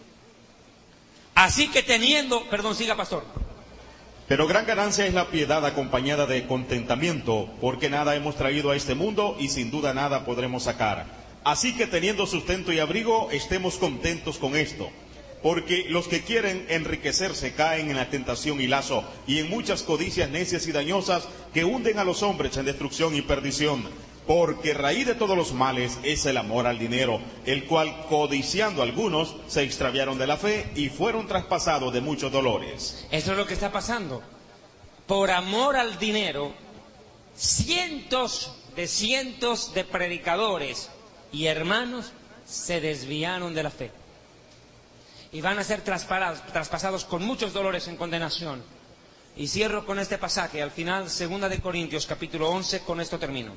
así que teniendo... Perdón, siga, pastor. Pero gran ganancia es la piedad acompañada de contentamiento, porque nada hemos traído a este mundo y sin duda nada podremos sacar. Así que teniendo sustento y abrigo, estemos contentos con esto. Porque los que quieren enriquecerse caen en la tentación y lazo, y en muchas codicias necias y dañosas que hunden a los hombres en destrucción y perdición. Porque raíz de todos los males es el amor al dinero, el cual, codiciando algunos, se extraviaron de la fe y fueron traspasados de muchos dolores. Eso es lo que está pasando. por amor al dinero, cientos de predicadores y hermanos se desviaron de la fe. Y van a ser traspasados con muchos dolores en condenación. Y cierro con este pasaje, al final, 2 de Corintios, capítulo 11, con esto termino.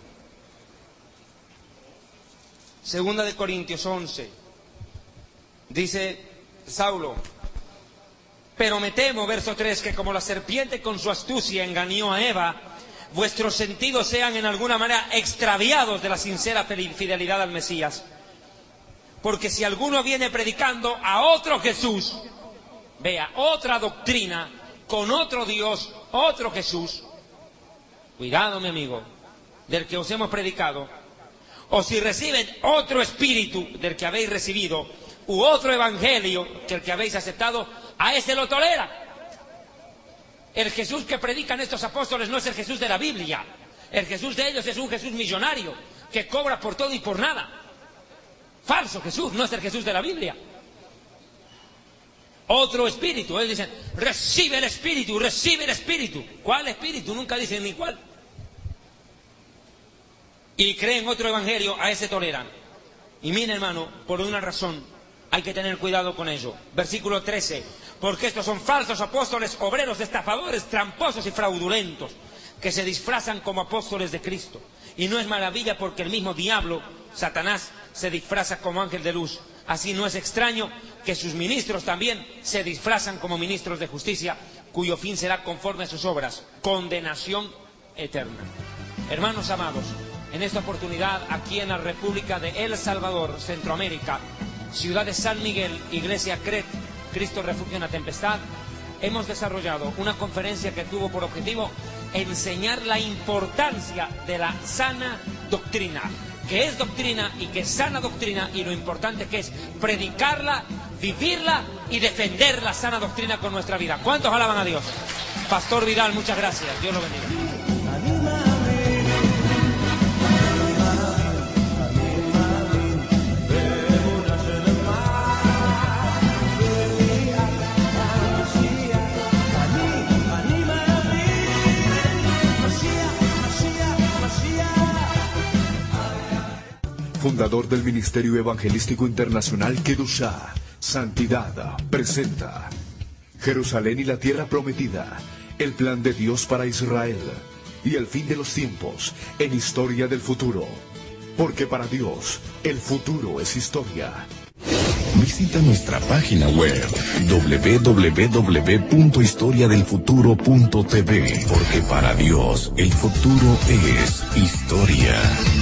2 de Corintios 11, dice Saulo: pero me temo, verso 3, que como la serpiente con su astucia engañó a Eva, vuestros sentidos sean en alguna manera extraviados de la sincera fidelidad al Mesías. Porque si alguno viene predicando a otro Jesús, vea, otra doctrina, con otro Dios, otro Jesús, cuidado, mi amigo, del que os hemos predicado, o si reciben otro espíritu del que habéis recibido, u otro evangelio que el que habéis aceptado, a ese lo tolera. El Jesús que predican estos apóstoles no es el Jesús de la Biblia. El Jesús de ellos es un Jesús millonario que cobra por todo y por nada. Falso Jesús, no es el Jesús de la Biblia. Otro espíritu, ellos dicen, recibe el espíritu, recibe el espíritu. ¿Cuál espíritu? Nunca dicen ni cuál. Y creen otro evangelio, a ese toleran. Y mire, hermano, por una razón hay que tener cuidado con ello. Versículo 13, porque estos son falsos apóstoles, obreros, estafadores, tramposos y fraudulentos, que se disfrazan como apóstoles de Cristo. Y no es maravilla, porque el mismo diablo, Satanás, se disfraza como ángel de luz. Así no es extraño que sus ministros también se disfrazan como ministros de justicia, cuyo fin será conforme a sus obras, condenación eterna. Hermanos amados, en esta oportunidad, aquí en la República de El Salvador, Centroamérica, ciudad de San Miguel, Iglesia CRET, Cristo Refugio en la Tempestad, hemos desarrollado una conferencia que tuvo por objetivo enseñar la importancia de la sana doctrina, que es doctrina y que es sana doctrina, y lo importante que es predicarla, vivirla y defender la sana doctrina con nuestra vida. ¿Cuántos alaban a Dios? Pastor Vidal, muchas gracias. Dios lo bendiga. Fundador del Ministerio Evangelístico Internacional Kedushá, Santidad, presenta Jerusalén y la Tierra Prometida, el plan de Dios para Israel y el fin de los tiempos en Historia del Futuro. Porque para Dios, el futuro es historia. Visita nuestra página web www.historiadelfuturo.tv, porque para Dios el futuro es historia.